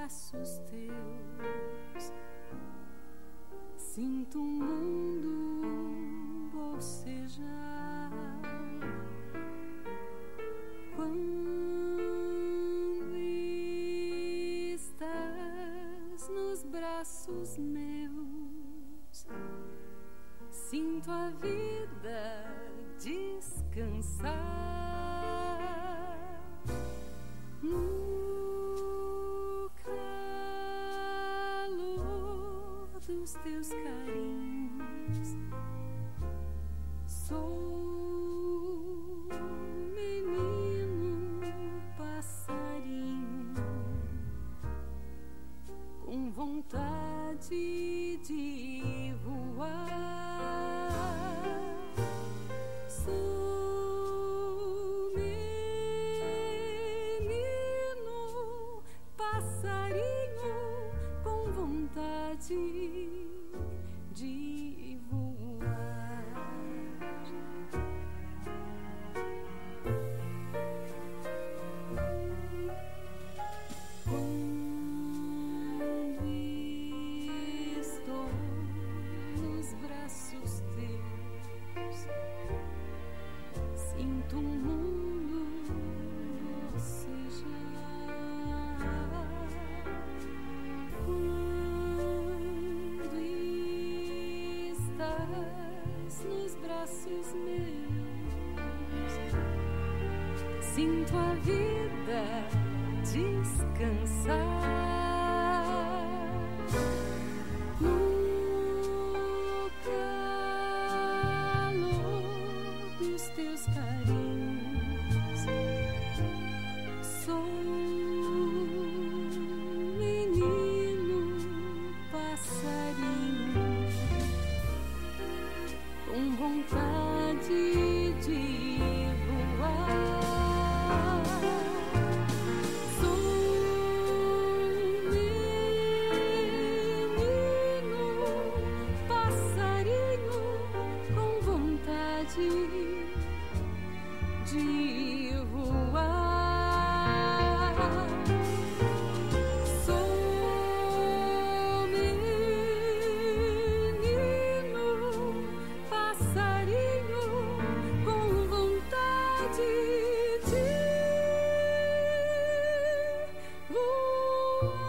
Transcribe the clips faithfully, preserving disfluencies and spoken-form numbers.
braços teus, sinto um mundo bocejar. Quando estás nos braços meus, sinto a vida descansar no calor dos teus carinhos. Sou menino passarinho com vontade de voar. Sou menino passarinho com vontade de voar. Quando estou nos braços teus, sinto um mundo bocejar. Quando estás nos braços meus, sinto a vida descansar no calor dos teus carinhos. Sou menino passarinho com vontade de voar. Sou menino passarinho com vontade de voar. Sou menino passarinho com vontade de voar.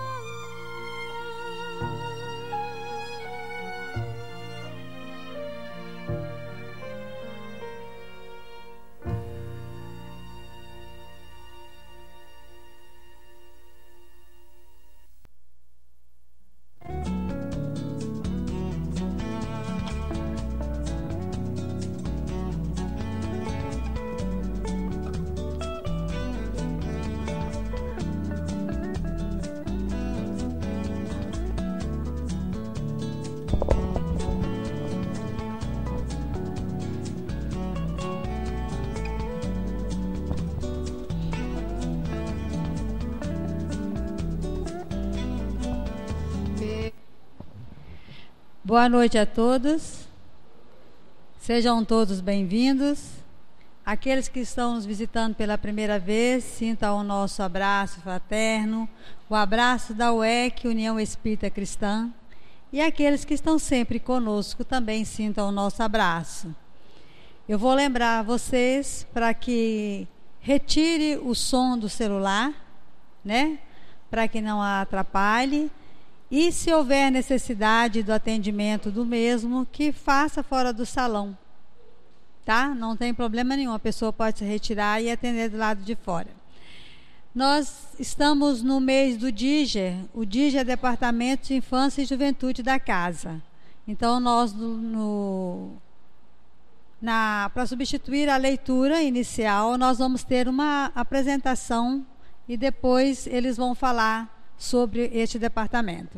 Boa noite a todos. Sejam todos bem-vindos. Aqueles que estão nos visitando pela primeira vez, sintam o nosso abraço fraterno, o abraço da U E C, União Espírita Cristã. E aqueles que estão sempre conosco também sintam o nosso abraço. Eu vou lembrar vocês para que retire o som do celular, né? Para que não a atrapalhe. E se houver necessidade do atendimento do mesmo, que faça fora do salão, tá? Não tem problema nenhum, a pessoa pode se retirar e atender do lado de fora. Nós estamos no mês do D I G E R, o D I G E R é Departamento de Infância e Juventude da Casa. Então, nós, no, no, na, para substituir a leitura inicial, nós vamos ter uma apresentação e depois eles vão falar sobre este departamento.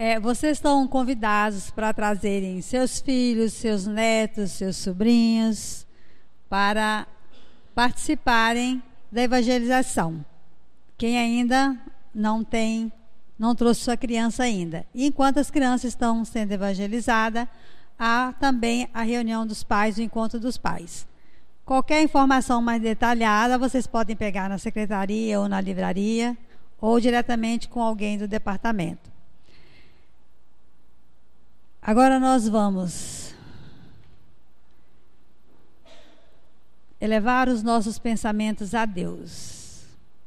É, vocês estão convidados para trazerem seus filhos, seus netos, seus sobrinhos, para participarem da evangelização. Quem ainda não tem, não trouxe sua criança ainda. E enquanto as crianças estão sendo evangelizadas, há também a reunião dos pais, o encontro dos pais. Qualquer informação mais detalhada, vocês podem pegar na secretaria ou na livraria, ou diretamente com alguém do departamento. Agora nós vamos elevar os nossos pensamentos a Deus,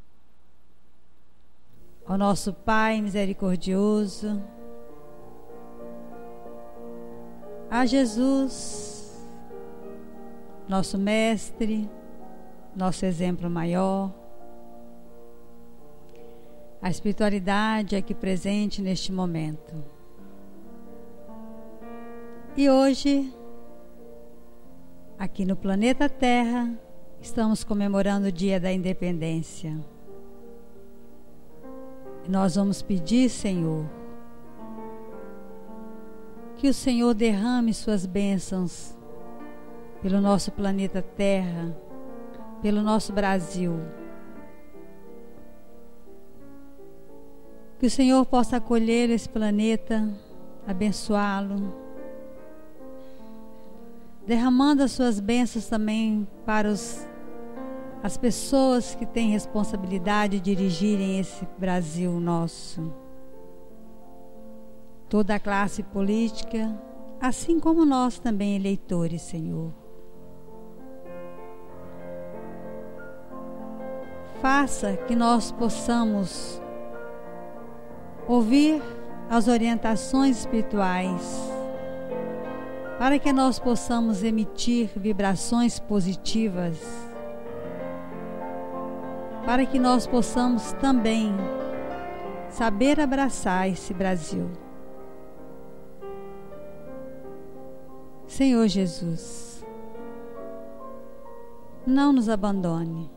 ao nosso Pai misericordioso, a Jesus, nosso Mestre, nosso exemplo maior, a espiritualidade aqui presente neste momento. E hoje, aqui no planeta Terra, estamos comemorando o Dia da Independência. E nós vamos pedir, Senhor, que o Senhor derrame suas bênçãos pelo nosso planeta Terra, pelo nosso Brasil. Que o Senhor possa acolher esse planeta, abençoá-lo, derramando as suas bênçãos também para os, as pessoas que têm responsabilidade de dirigirem esse Brasil nosso. Toda a classe política, assim como nós também eleitores, Senhor. Faça que nós possamos ouvir as orientações espirituais, para que nós possamos emitir vibrações positivas, para que nós possamos também saber abraçar esse Brasil. Senhor Jesus, não nos abandone.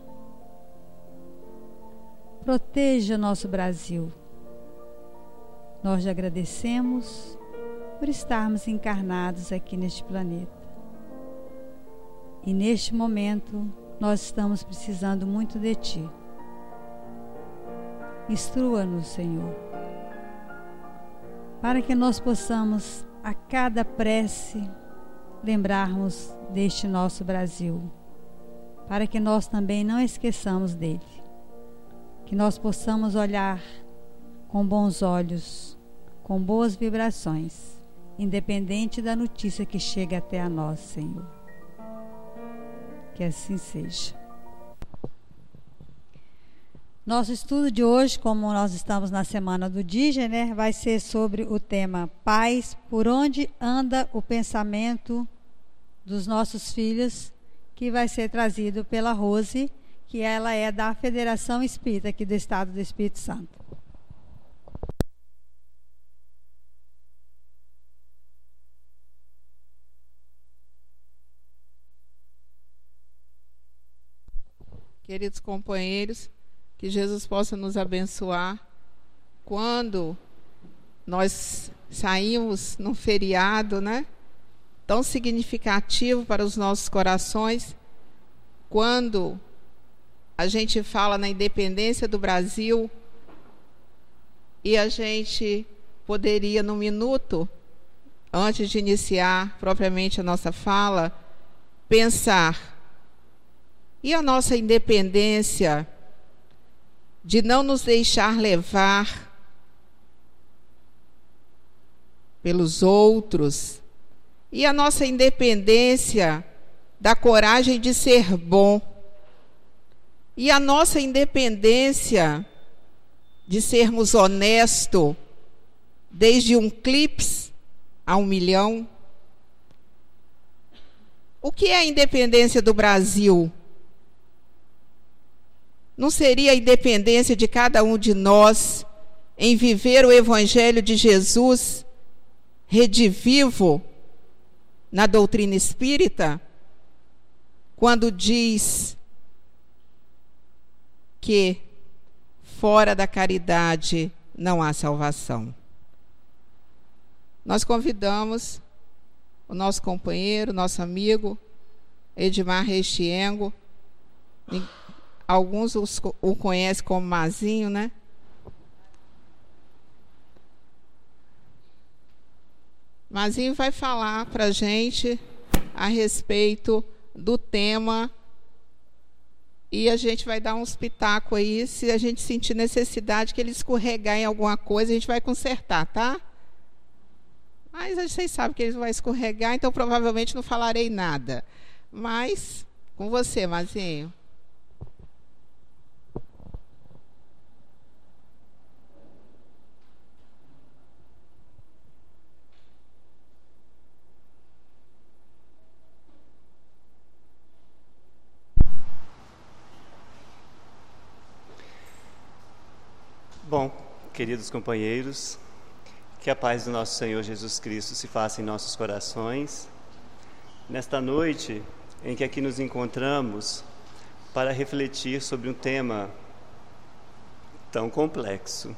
Proteja o nosso Brasil. Nós lhe agradecemos por estarmos encarnados aqui neste planeta. E neste momento, nós estamos precisando muito de Ti. Instrua-nos, Senhor, para que nós possamos, a cada prece, lembrarmos deste nosso Brasil, para que nós também não esqueçamos dele. Que nós possamos olhar com bons olhos, com boas vibrações, independente da notícia que chega até a nós, Senhor. Que assim seja. Nosso estudo de hoje, como nós estamos na Semana do D I G E, né, vai ser sobre o tema Paz, por onde anda o pensamento dos nossos filhos, que vai ser trazido pela Rose, que ela é da Federação Espírita aqui do Estado do Espírito Santo. Queridos companheiros, que Jesus possa nos abençoar quando nós saímos num feriado, né, tão significativo para os nossos corações, quando a gente fala na independência do Brasil e a gente poderia, num minuto, antes de iniciar propriamente a nossa fala, pensar: e a nossa independência de não nos deixar levar pelos outros? E a nossa independência da coragem de ser bom? E a nossa independência de sermos honestos, desde um clips a um milhão? O que é a independência do Brasil? Não seria a independência de cada um de nós em viver o Evangelho de Jesus redivivo na doutrina espírita, quando diz que fora da caridade não há salvação? nós convidamos o nosso companheiro, nosso amigo, Edmar Reixiengo. Alguns os, o conhecem como Mazinho, né? Mazinho vai falar para a gente a respeito do tema e a gente vai dar uns pitacos aí. Se a gente sentir necessidade que ele escorregar em alguma coisa, a gente vai consertar, tá? Mas vocês sabem que ele vai escorregar, então provavelmente não falarei nada. Mas, com você, Mazinho. Bom, queridos companheiros, que a paz do nosso Senhor Jesus Cristo se faça em nossos corações, nesta noite em que aqui nos encontramos para refletir sobre um tema tão complexo.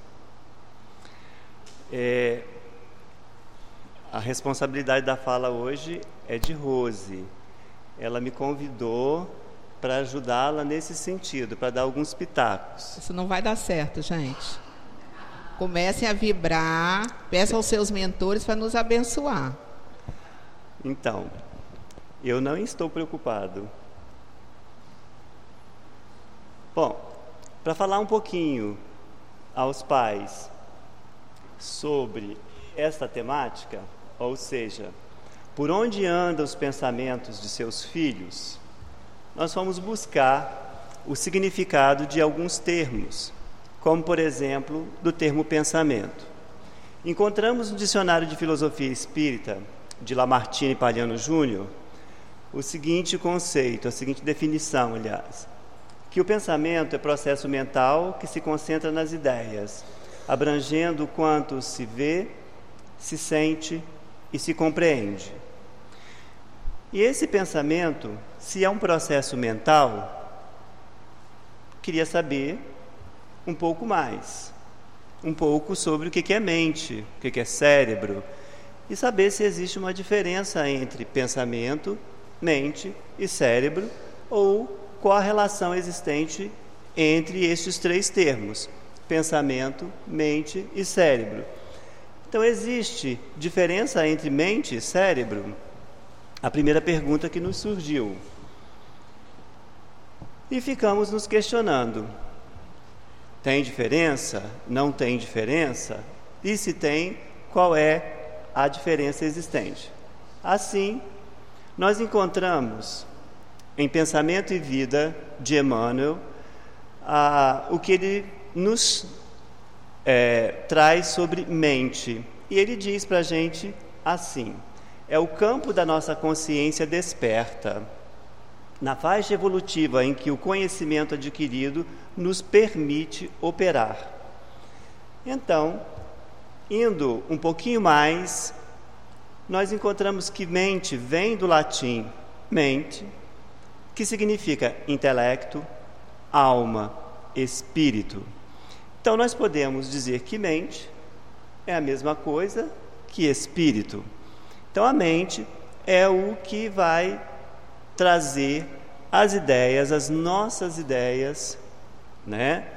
É, a responsabilidade da fala hoje é de Rose. Ela me convidou para ajudá-la nesse sentido, para dar alguns pitacos. Isso não vai dar certo, gente. Comecem a vibrar, peçam aos seus mentores para nos abençoar. Então, eu não estou preocupado. Bom, para falar um pouquinho aos pais sobre esta temática, ou seja, por onde andam os pensamentos de seus filhos, nós vamos buscar o significado de alguns termos, como, por exemplo, do termo pensamento. Encontramos no Dicionário de Filosofia Espírita, de Lamartine e Palhano Júnior, o seguinte conceito, a seguinte definição, aliás, que o pensamento é processo mental que se concentra nas ideias, abrangendo quanto se vê, se sente e se compreende. E esse pensamento, se é um processo mental, queria saber um pouco mais, um pouco sobre o que é mente, o que é cérebro, e saber se existe uma diferença entre pensamento, mente e cérebro, ou qual a relação existente entre estes três termos, pensamento, mente e cérebro. Então, existe diferença entre mente e cérebro? A primeira pergunta que nos surgiu. E ficamos nos questionando. Tem diferença? Não tem diferença? E se tem, qual é a diferença existente? Assim, nós encontramos em Pensamento e Vida de Emmanuel a, o que ele nos é, traz sobre mente. E ele diz para a gente assim: é o campo da nossa consciência desperta, na faixa evolutiva em que o conhecimento adquirido nos permite operar. Então, indo um pouquinho mais, nós encontramos que mente vem do latim mente, que significa intelecto, alma, espírito. Então, nós podemos dizer que mente é a mesma coisa que espírito. Então, a mente é o que vai trazer as ideias, as nossas ideias, né?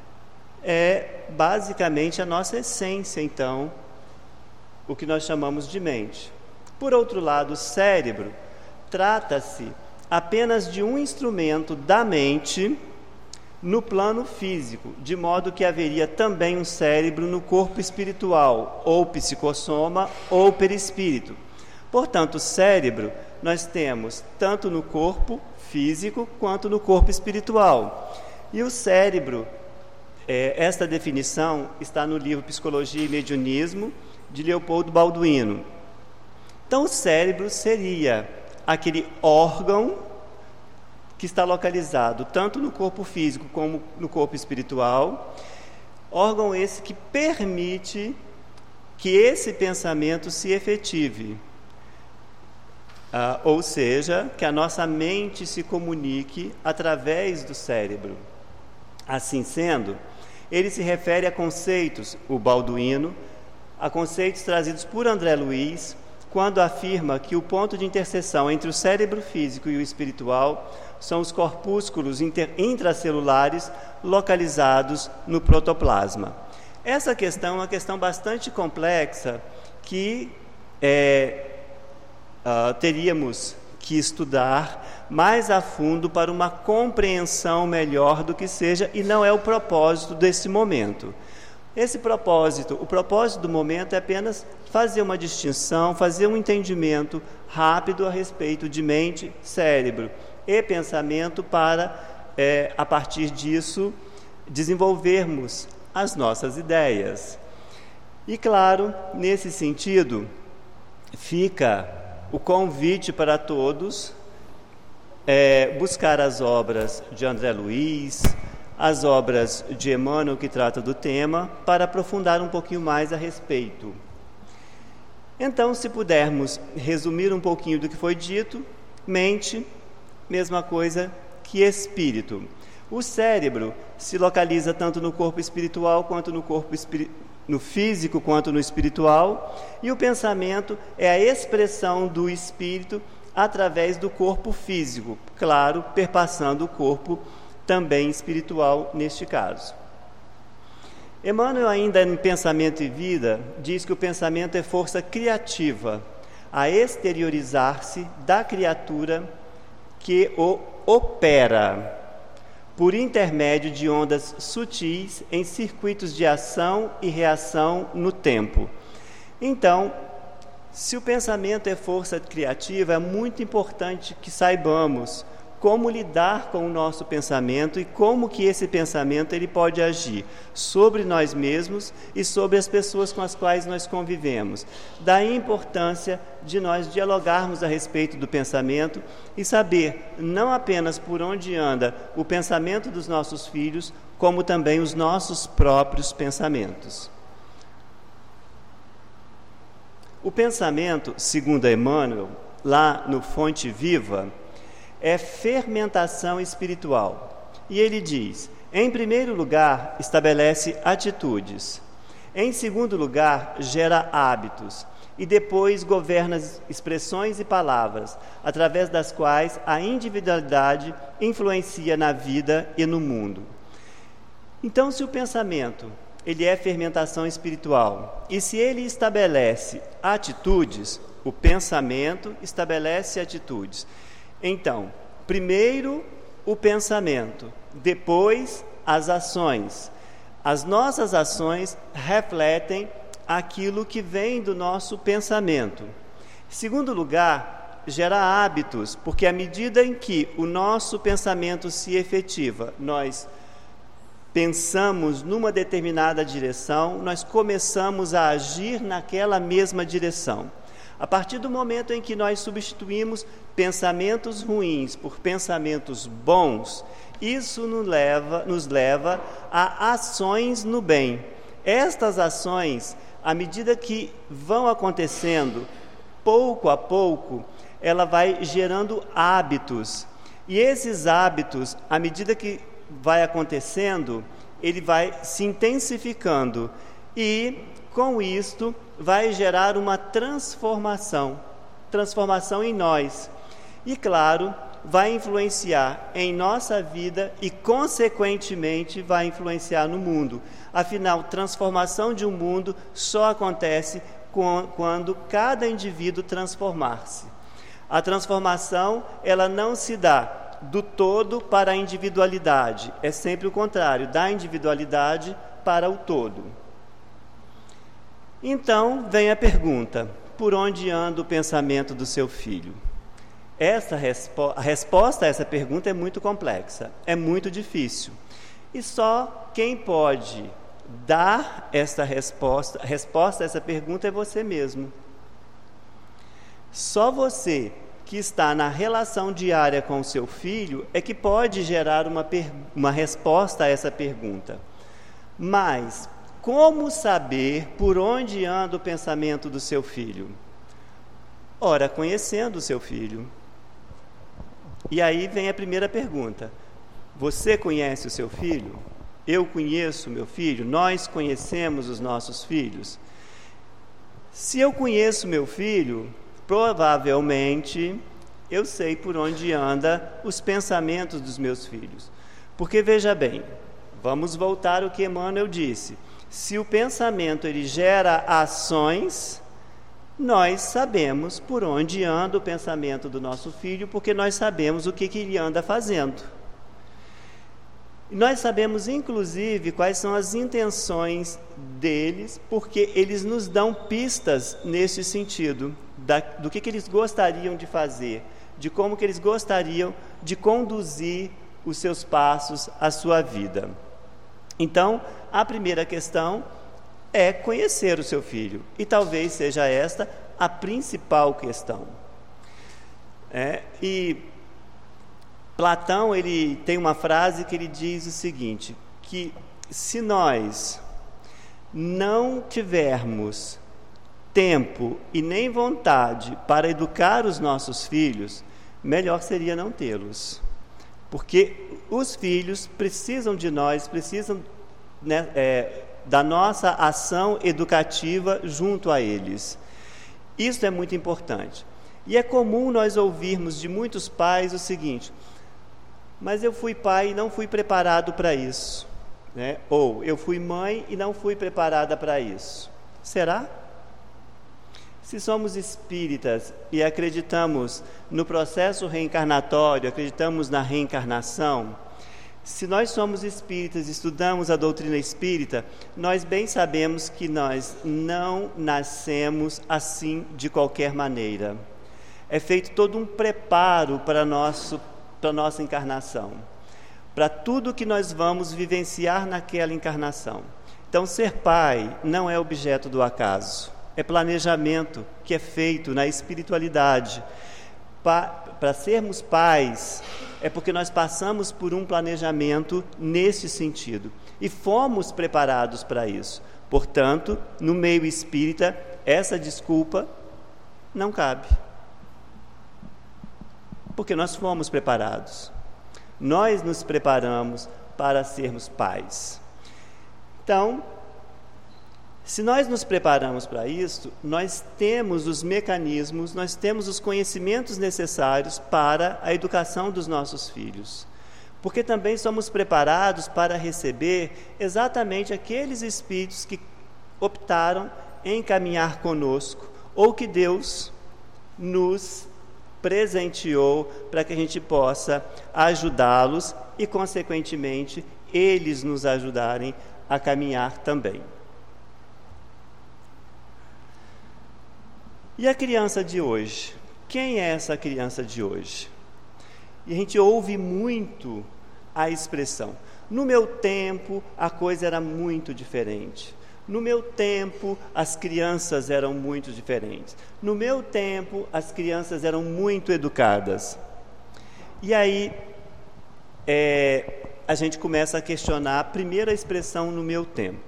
É basicamente a nossa essência, então, o que nós chamamos de mente. Por outro lado, o cérebro trata-se apenas de um instrumento da mente no plano físico, de modo que haveria também um cérebro no corpo espiritual, ou psicossoma, ou perispírito. Portanto, o cérebro nós temos tanto no corpo físico quanto no corpo espiritual. E o cérebro, é, esta definição está no livro Psicologia e Mediunismo, de Leopoldo Balduino. Então, o cérebro seria aquele órgão que está localizado tanto no corpo físico como no corpo espiritual, órgão esse que permite que esse pensamento se efetive. Ah, ou seja, que a nossa mente se comunique através do cérebro. Assim sendo, ele se refere a conceitos, o Balduino a conceitos trazidos por André Luiz, quando afirma que o ponto de interseção entre o cérebro físico e o espiritual são os corpúsculos inter- intracelulares localizados no protoplasma. Essa questão é uma questão bastante complexa que é, uh, teríamos que estudar mais a fundo para uma compreensão melhor do que seja, e não é o propósito desse momento. Esse propósito, o propósito do momento é apenas fazer uma distinção, fazer um entendimento rápido a respeito de mente, cérebro e pensamento para, é, a partir disso, desenvolvermos as nossas ideias. E claro, nesse sentido, fica o convite para todos é, buscar as obras de André Luiz, as obras de Emmanuel que trata do tema, para aprofundar um pouquinho mais a respeito. Então, se pudermos resumir um pouquinho do que foi dito, mente, mesma coisa que espírito. O cérebro se localiza tanto no corpo espiritual quanto no corpo espiri- no físico quanto no espiritual, e o pensamento é a expressão do espírito através do corpo físico, claro, perpassando o corpo também espiritual neste caso. Emmanuel, ainda em Pensamento e Vida, diz que o pensamento é força criativa a exteriorizar-se da criatura que o opera por intermédio de ondas sutis em circuitos de ação e reação no tempo. Então, se o pensamento é força criativa, é muito importante que saibamos como lidar com o nosso pensamento e como que esse pensamento ele pode agir sobre nós mesmos e sobre as pessoas com as quais nós convivemos. Daí a importância de nós dialogarmos a respeito do pensamento e saber não apenas por onde anda o pensamento dos nossos filhos, como também os nossos próprios pensamentos. O pensamento, segundo Emmanuel, lá no Fonte Viva, é fermentação espiritual. E ele diz: em primeiro lugar, estabelece atitudes. Em segundo lugar, gera hábitos. E depois governa as expressões e palavras, através das quais a individualidade influencia na vida e no mundo. Então, se o pensamento ele é fermentação espiritual, e se ele estabelece atitudes, o pensamento estabelece atitudes. Então, primeiro o pensamento, depois as ações. As nossas ações refletem aquilo que vem do nosso pensamento. Em segundo lugar, gera hábitos, porque à medida em que o nosso pensamento se efetiva, nós pensamos numa determinada direção, nós começamos a agir naquela mesma direção. A partir do momento em que nós substituímos pensamentos ruins por pensamentos bons, isso nos leva, nos leva a ações no bem. Estas ações, à medida que vão acontecendo, pouco a pouco, ela vai gerando hábitos. E esses hábitos, à medida que vai acontecendo, ele vai se intensificando. E, com isto, vai gerar uma transformação, transformação em nós. E, claro, vai influenciar em nossa vida e, consequentemente, vai influenciar no mundo. Afinal, transformação de um mundo só acontece quando cada indivíduo transformar-se. A transformação, ela não se dá do todo para a individualidade, é sempre o contrário, da individualidade para o todo. Então, vem a pergunta: por onde anda o pensamento do seu filho? Essa respo- a resposta a essa pergunta é muito complexa, é muito difícil. E só quem pode dar essa resposta, a resposta a essa pergunta é você mesmo. Só você que está na relação diária com o seu filho é que pode gerar uma, per- uma resposta a essa pergunta. Mas como saber por onde anda o pensamento do seu filho? Ora, conhecendo o seu filho. E aí vem a primeira pergunta: você conhece o seu filho? Eu conheço o meu filho? Nós conhecemos os nossos filhos? Se eu conheço meu filho, provavelmente eu sei por onde anda os pensamentos dos meus filhos. Porque veja bem, vamos voltar ao que Emmanuel disse. Se o pensamento ele gera ações, nós sabemos por onde anda o pensamento do nosso filho, porque nós sabemos o que, que ele anda fazendo. E nós sabemos, inclusive, quais são as intenções deles, porque eles nos dão pistas nesse sentido, da, do que, que eles gostariam de fazer, de como que eles gostariam de conduzir os seus passos, a sua vida. Então, a primeira questão é conhecer o seu filho, e talvez seja esta a principal questão. É, e Platão ele tem uma frase que ele diz o seguinte, que se nós não tivermos tempo e nem vontade para educar os nossos filhos, melhor seria não tê-los. Porque os filhos precisam de nós, precisam né, é, da nossa ação educativa junto a eles. Isso é muito importante. E é comum nós ouvirmos de muitos pais o seguinte: mas eu fui pai e não fui preparado para isso, né? Ou eu fui mãe e não fui preparada para isso. Será? Se somos espíritas e acreditamos no processo reencarnatório, acreditamos na reencarnação, se nós somos espíritas e estudamos a doutrina espírita, nós bem sabemos que nós não nascemos assim de qualquer maneira. É feito todo um preparo para, nosso, para a nossa encarnação, para tudo que nós vamos vivenciar naquela encarnação. Então, ser pai não é objeto do acaso. É planejamento que é feito na espiritualidade. Para sermos pais, é porque nós passamos por um planejamento nesse sentido. E fomos preparados para isso. Portanto, no meio espírita, essa desculpa não cabe. Porque nós fomos preparados. Nós nos preparamos para sermos pais. Então, se nós nos preparamos para isso, nós temos os mecanismos, nós temos os conhecimentos necessários para a educação dos nossos filhos. Porque também somos preparados para receber exatamente aqueles espíritos que optaram em caminhar conosco, ou que Deus nos presenteou para que a gente possa ajudá-los e, consequentemente, eles nos ajudarem a caminhar também. E a criança de hoje? Quem é essa criança de hoje? E a gente ouve muito a expressão: no meu tempo a coisa era muito diferente. No meu tempo as crianças eram muito diferentes. No meu tempo as crianças eram muito educadas. E aí é, a gente começa a questionar a primeira expressão no meu tempo.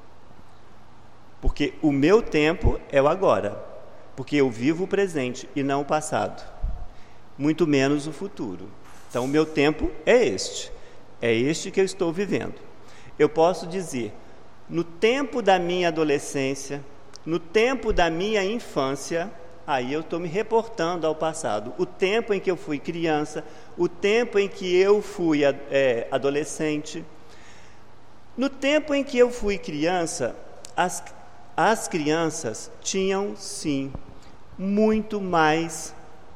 Porque o meu tempo é o agora. Porque eu vivo o presente e não o passado, muito menos o futuro. Então, o meu tempo é este, é este que eu estou vivendo. Eu posso dizer, no tempo da minha adolescência, no tempo da minha infância, aí eu estou me reportando ao passado. O tempo em que eu fui criança, o tempo em que eu fui é, adolescente. No tempo em que eu fui criança, as As crianças tinham, sim, muito mais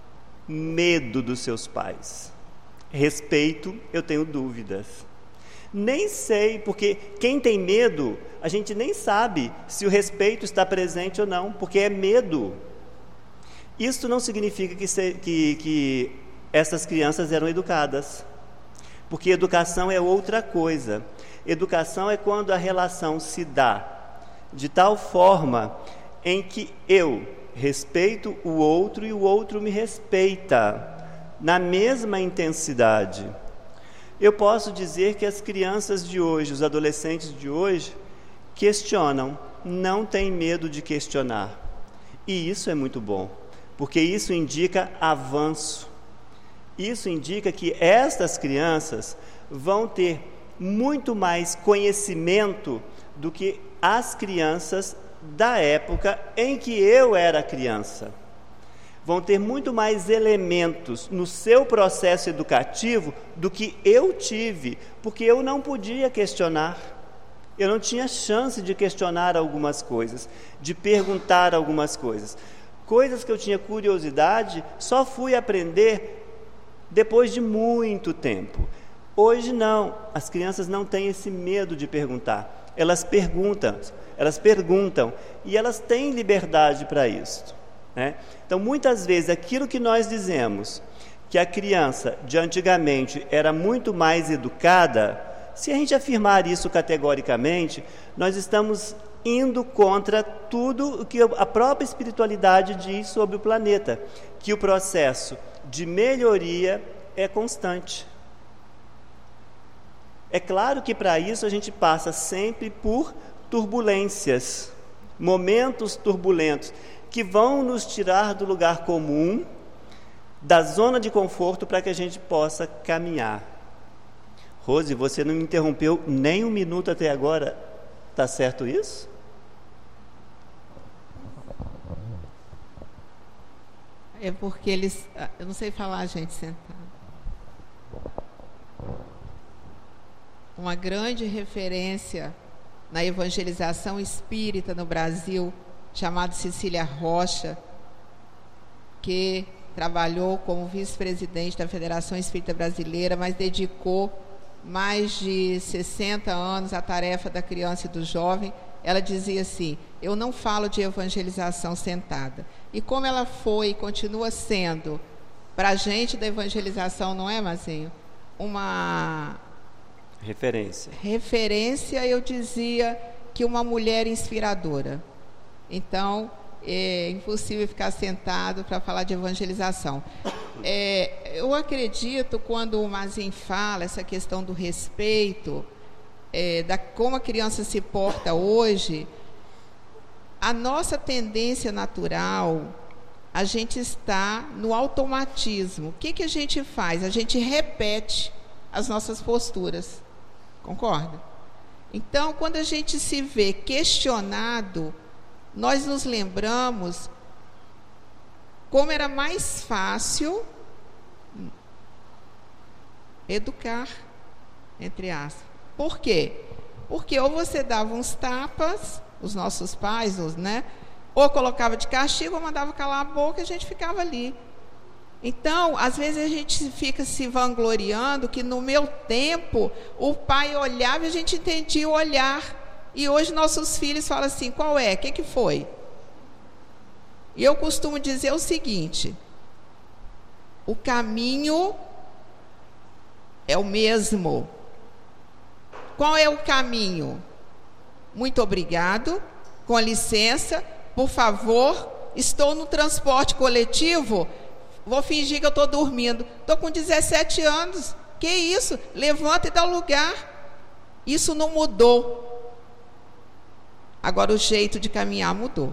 medo dos seus pais. Respeito, eu tenho dúvidas. Nem sei, porque quem tem medo, a gente nem sabe se o respeito está presente ou não, porque é medo. Isso não significa que, se, que, que essas crianças eram educadas, porque educação é outra coisa. Educação é quando a relação se dá de tal forma em que eu respeito o outro e o outro me respeita, na mesma intensidade. Eu posso dizer que as crianças de hoje, os adolescentes de hoje, questionam, não têm medo de questionar. E isso é muito bom, porque isso indica avanço. Isso indica que estas crianças vão ter muito mais conhecimento do que as crianças da época em que eu era criança. Vão ter muito mais elementos no seu processo educativo do que eu tive, porque eu não podia questionar. Eu não tinha chance de questionar algumas coisas, de perguntar algumas coisas. Coisas que eu tinha curiosidade, só fui aprender depois de muito tempo. Hoje não, as crianças não têm esse medo de perguntar. Elas perguntam, elas perguntam e elas têm liberdade para isso, né? Então, muitas vezes, aquilo que nós dizemos, que a criança de antigamente era muito mais educada, se a gente afirmar isso categoricamente, nós estamos indo contra tudo o que a própria espiritualidade diz sobre o planeta, que o processo de melhoria é constante. É claro que para isso a gente passa sempre por turbulências, momentos turbulentos, que vão nos tirar do lugar comum, da zona de conforto, para que a gente possa caminhar. Rose, você não me interrompeu nem um minuto até agora, está certo isso? É porque eles... Eu não sei falar, gente, sentado. Uma grande referência na evangelização espírita no Brasil, chamada Cecília Rocha, que trabalhou como vice-presidente da Federação Espírita Brasileira, mas dedicou mais de sessenta anos à tarefa da criança e do jovem. Ela dizia assim: eu não falo de evangelização sentada. E como ela foi e continua sendo, para a gente da evangelização, não é, Mazinho? Uma referência. Referência, eu dizia que uma mulher inspiradora. Então, é impossível ficar sentado para falar de evangelização. É, eu acredito, quando o Mazinho fala essa questão do respeito, é, da como a criança se porta hoje, a nossa tendência natural, a gente está no automatismo. O que, que a gente faz? A gente repete as nossas posturas. Concorda? Então, quando a gente se vê questionado, nós nos lembramos como era mais fácil educar, entre aspas. Por quê? Porque ou você dava uns tapas, os nossos pais, os, né? Ou colocava de castigo, ou mandava calar a boca, e a gente ficava ali. Então, às vezes a gente fica se vangloriando que no meu tempo o pai olhava e a gente entendia o olhar. E hoje nossos filhos falam assim: qual é? O que, que foi? E eu costumo dizer o seguinte: o caminho é o mesmo. Qual é o caminho? Muito obrigado, com licença, por favor, estou no transporte coletivo, vou fingir que eu estou dormindo. Estou com dezessete anos. Que isso? Levanta e dá lugar. Isso não mudou. Agora o jeito de caminhar mudou.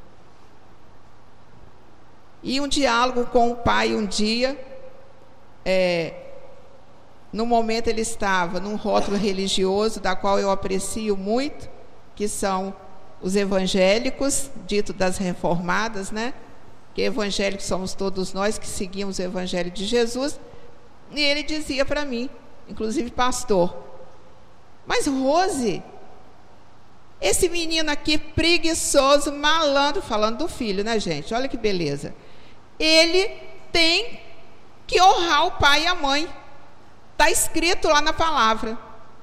E um diálogo com o pai um dia, é, no momento ele estava num rótulo religioso, da qual eu aprecio muito, que são os evangélicos, dito das reformadas, né? Que evangélicos somos todos nós que seguimos o evangelho de Jesus. E ele dizia para mim, inclusive pastor: mas Rose, esse menino aqui preguiçoso, malandro, falando do filho, né, gente? Olha que beleza. Ele tem que honrar o pai e a mãe. Está escrito lá na palavra.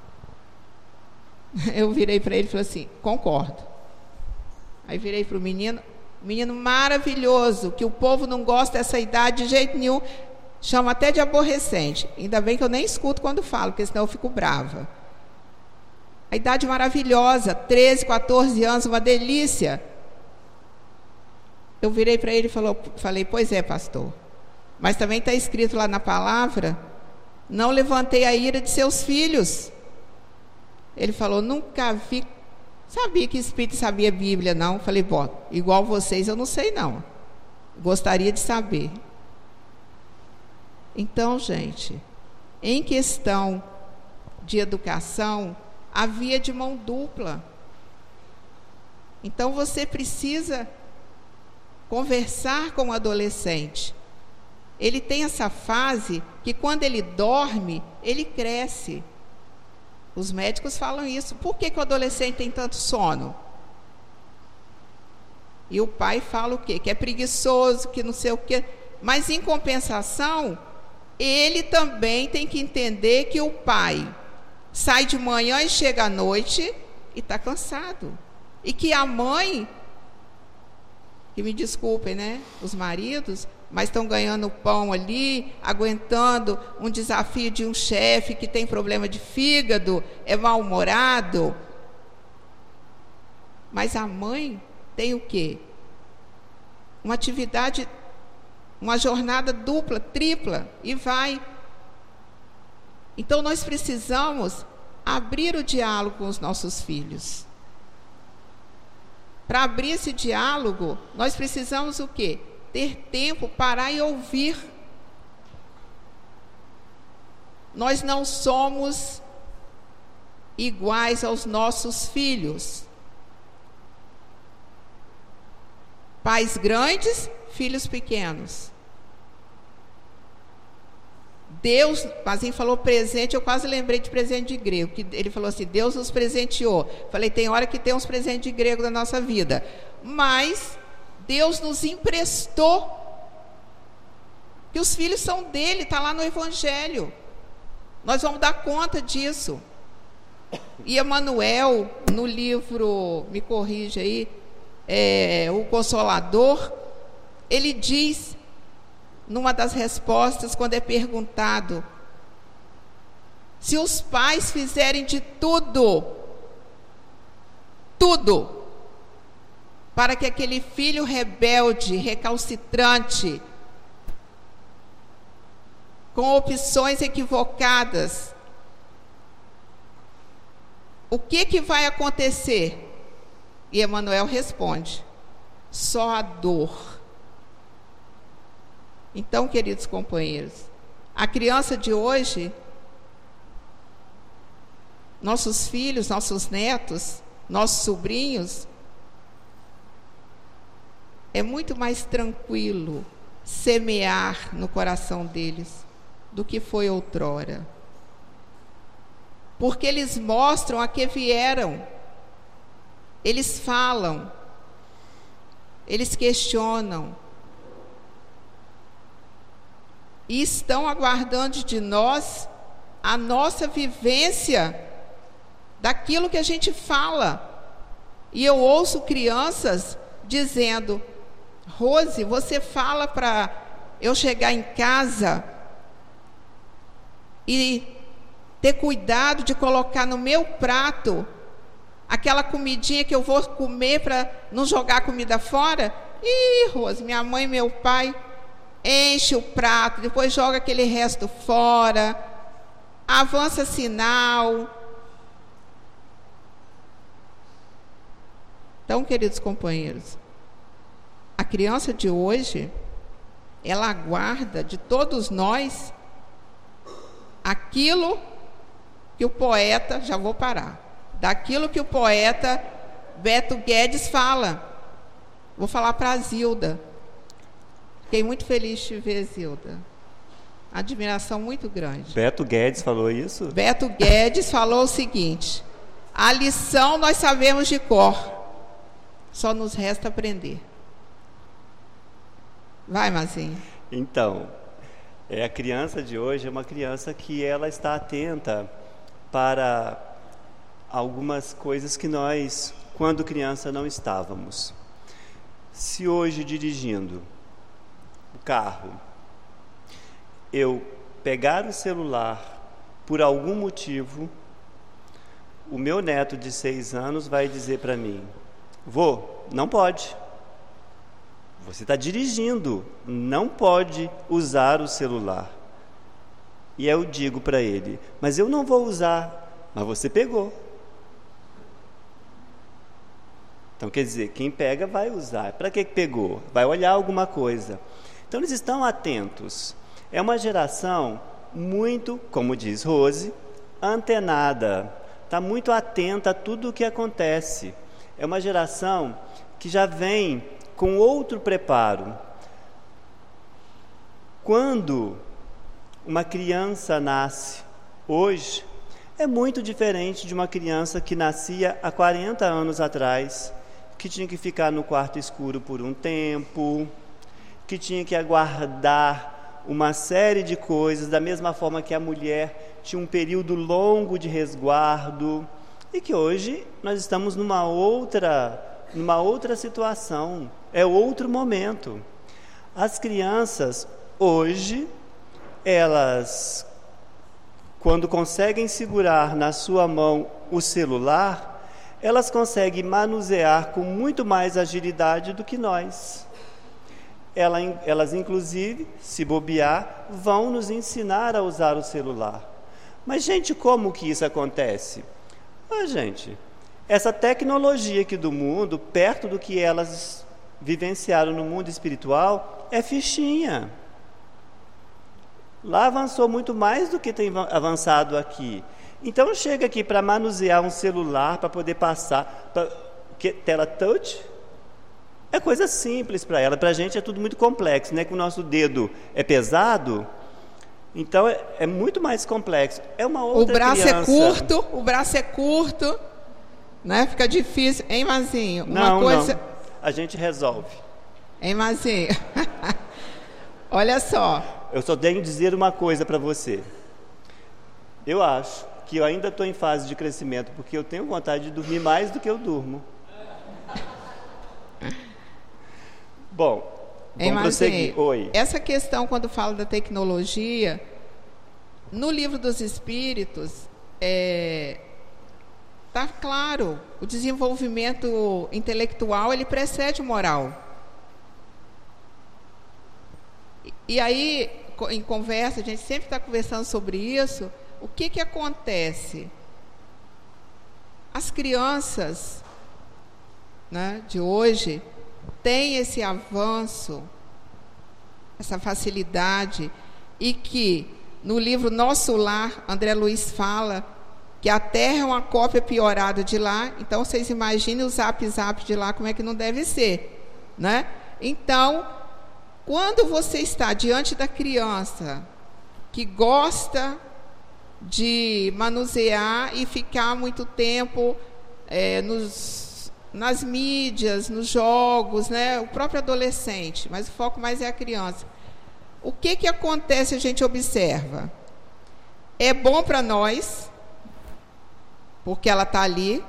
Eu virei para ele e falei assim: concordo. Aí virei para o menino, menino maravilhoso, que o povo não gosta dessa idade de jeito nenhum, chama até de aborrecente. Ainda bem que eu nem escuto quando falo, porque senão eu fico brava. A idade maravilhosa, treze, quatorze anos, uma delícia. Eu virei para ele e falou, falei: pois é, pastor, mas também está escrito lá na palavra: não levantei a ira de seus filhos. Ele falou: nunca vi, sabia que espírito sabia Bíblia, não. Falei: bom, igual vocês eu não sei não, gostaria de saber. Então, gente, em questão de educação, a via de mão dupla. Então você precisa conversar com o adolescente. Ele tem essa fase que quando ele dorme, ele cresce. Os médicos falam isso. Por que que o adolescente tem tanto sono? E o pai fala o quê? Que é preguiçoso, que não sei o quê. Mas, em compensação, ele também tem que entender que o pai sai de manhã e chega à noite e está cansado. E que a mãe, que me desculpem, né, os maridos, mas estão ganhando pão ali, aguentando um desafio de um chefe que tem problema de fígado, é mal-humorado. Mas a mãe tem o quê? Uma atividade, uma jornada dupla, tripla, e vai. Então nós precisamos abrir o diálogo com os nossos filhos. Para abrir esse diálogo, nós precisamos o quê? Ter tempo, parar e ouvir. Nós não somos iguais aos nossos filhos. Pais grandes, filhos pequenos. Deus, Mazinho falou presente, eu quase lembrei de presente de grego, que ele falou assim, Deus nos presenteou. Falei, tem hora que tem uns presentes de grego na nossa vida, mas Deus nos emprestou, que os filhos são dele, está lá no Evangelho. Nós vamos dar conta disso. E Emmanuel, no livro, me corrige aí, é, o Consolador, ele diz, numa das respostas, quando é perguntado, se os pais fizerem de tudo, tudo, para que aquele filho rebelde, recalcitrante, com opções equivocadas, o que que vai acontecer? E Emmanuel responde, só a dor. Então, queridos companheiros, a criança de hoje, nossos filhos, nossos netos, nossos sobrinhos, é muito mais tranquilo semear no coração deles do que foi outrora. Porque eles mostram a que vieram, eles falam, eles questionam, e estão aguardando de nós a nossa vivência daquilo que a gente fala. E eu ouço crianças dizendo, Rose, você fala para eu chegar em casa e ter cuidado de colocar no meu prato aquela comidinha que eu vou comer para não jogar a comida fora? Ih, Rose, minha mãe e meu pai enche o prato, depois joga aquele resto fora, avança sinal. Então, queridos companheiros, a criança de hoje, ela aguarda de todos nós aquilo que o poeta, já vou parar, daquilo que o poeta Beto Guedes fala. Vou falar para a Zilda. Fiquei muito feliz de te ver, Zilda. Admiração muito grande. Beto Guedes falou isso? Beto Guedes falou o seguinte, a lição nós sabemos de cor, só nos resta aprender. Vai, Mazinho. Então, é, a criança de hoje é uma criança que ela está atenta para algumas coisas que nós, quando criança, não estávamos. Se hoje, dirigindo o carro, eu pegar o celular por algum motivo, o meu neto de seis anos vai dizer para mim, vô, não pode. Você está dirigindo, não pode usar o celular. E eu digo para ele, mas eu não vou usar, mas você pegou. Então, quer dizer, quem pega vai usar. Para que pegou? Vai olhar alguma coisa. Então, eles estão atentos. É uma geração muito, como diz Rose, antenada. Está muito atenta a tudo o que acontece. é uma geração que já vem com outro preparo. Quando uma criança nasce hoje, é muito diferente de uma criança que nascia há quarenta anos atrás, que tinha que ficar no quarto escuro por um tempo, que tinha que aguardar uma série de coisas, da mesma forma que a mulher tinha um período longo de resguardo, e que hoje nós estamos numa outra, numa outra situação, é outro momento. As crianças, hoje, elas, quando conseguem segurar na sua mão o celular, elas conseguem manusear com muito mais agilidade do que nós. Elas, inclusive, se bobear, vão nos ensinar a usar o celular. Mas, gente, como que isso acontece? Ah, gente, essa tecnologia aqui do mundo, perto do que elas vivenciaram no mundo espiritual, é fichinha. Lá avançou muito mais do que tem avançado aqui. Então, chega aqui para manusear um celular, para poder passar, pra, que, tela touch, é coisa simples para ela. Para a gente é tudo muito complexo, né? Que o nosso dedo é pesado, então é, é muito mais complexo. É uma outra O braço criança. é curto, o braço é curto, né? Fica difícil, hein, Mazinho? Uma não, coisa... não, a gente resolve. Hein, Mazinho? Olha só. Eu só tenho que dizer uma coisa para você. Eu acho que eu ainda estou em fase de crescimento, porque eu tenho vontade de dormir mais do que eu durmo. Bom, vamos prosseguir. Oi. Essa questão, quando fala da tecnologia, no Livro dos Espíritos, é, tá claro, o desenvolvimento intelectual, ele precede o moral. E, e aí, em conversa, a gente sempre está conversando sobre isso. O que que acontece? As crianças, né, de hoje têm esse avanço, essa facilidade, e que no livro Nosso Lar, André Luiz fala que a Terra é uma cópia piorada de lá. Então, vocês imaginem o zap zap de lá, como é que não deve ser, né? Então, quando você está diante da criança que gosta de manusear e ficar muito tempo é, nos, nas mídias, nos jogos, né? O próprio adolescente, mas o foco mais é a criança. O que que acontece, a gente observa? É bom para nós, porque ela está ali,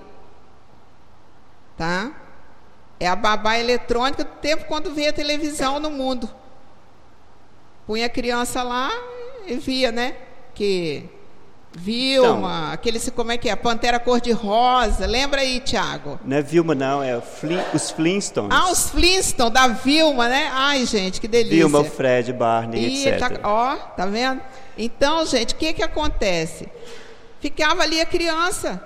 tá? É a babá eletrônica do tempo quando via televisão no mundo. Punha a criança lá e via, né? Que Vilma, então, aqueles, como é que é? Pantera Cor-de-Rosa. Lembra aí, Tiago? Não é Vilma, não, é Flin, os Flintstones. Ah, os Flintstones, da Vilma, né? Ai, gente, que delícia. Vilma, o Fred, Barney, e etcétera. Tá, ó, tá vendo? Então, gente, o que que acontece? Ficava ali a criança.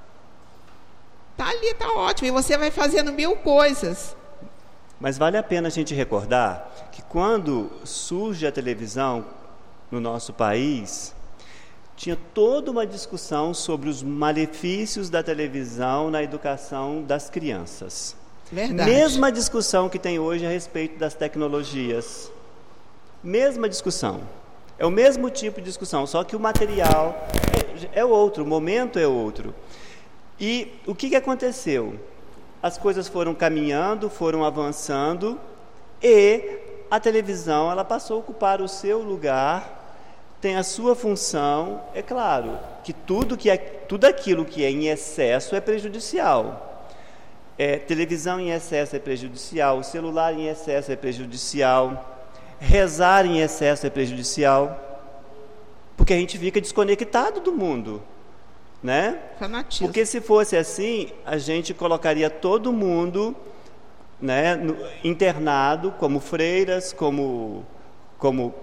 Tá ali, tá ótimo. E você vai fazendo mil coisas. Mas vale a pena a gente recordar que quando surge a televisão no nosso país, tinha toda uma discussão sobre os malefícios da televisão na educação das crianças. Verdade. Mesma discussão que tem hoje a respeito das tecnologias. Mesma discussão. É o mesmo tipo de discussão, só que o material é, é outro, o momento é outro. E o que que aconteceu? As coisas foram caminhando, foram avançando, e a televisão ela passou a ocupar o seu lugar, tem a sua função. É claro que tudo, que é, tudo aquilo que é em excesso é prejudicial. É, televisão em excesso é prejudicial, o celular em excesso é prejudicial, rezar em excesso é prejudicial, porque a gente fica desconectado do mundo, né? Fanatismo. Porque se fosse assim, a gente colocaria todo mundo, né, no, internado, como freiras, como, como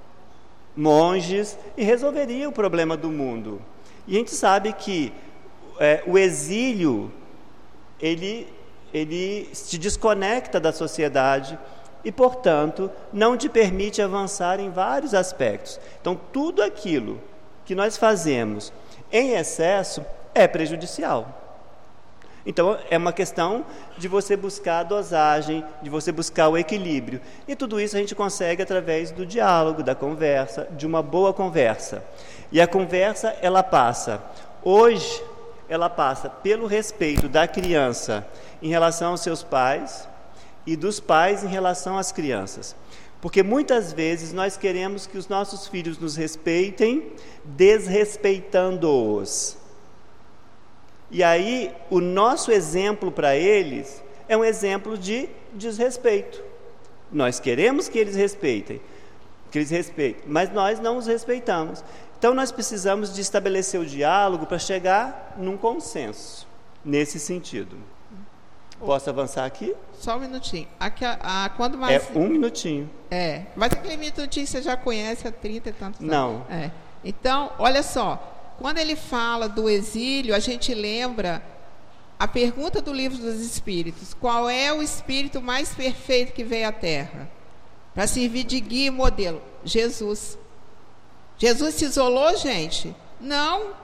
monges, e resolveria o problema do mundo. E a gente sabe que é, o exílio, ele, ele te desconecta da sociedade e, portanto, não te permite avançar em vários aspectos. Então, tudo aquilo que nós fazemos em excesso é prejudicial. Então, é uma questão de você buscar a dosagem, de você buscar o equilíbrio. E tudo isso a gente consegue através do diálogo, da conversa, de uma boa conversa. E a conversa, ela passa, hoje, ela passa pelo respeito da criança em relação aos seus pais e dos pais em relação às crianças. Porque muitas vezes nós queremos que os nossos filhos nos respeitem, desrespeitando-os. E aí, o nosso exemplo para eles é um exemplo de desrespeito. Nós queremos que eles respeitem, que eles respeitem, mas nós não os respeitamos. Então, nós precisamos de estabelecer o diálogo para chegar num consenso, nesse sentido. Posso avançar aqui? Só um minutinho. Aqui, a, a, quando mais... É um minutinho. É, mas aquele minutinho você já conhece há trinta e tantos anos. Não. É. Então, olha só. Quando ele fala do exílio, a gente lembra a pergunta do Livro dos Espíritos: qual é o espírito mais perfeito que veio à Terra? Para servir de guia e modelo? Jesus. Jesus se isolou, gente? Não.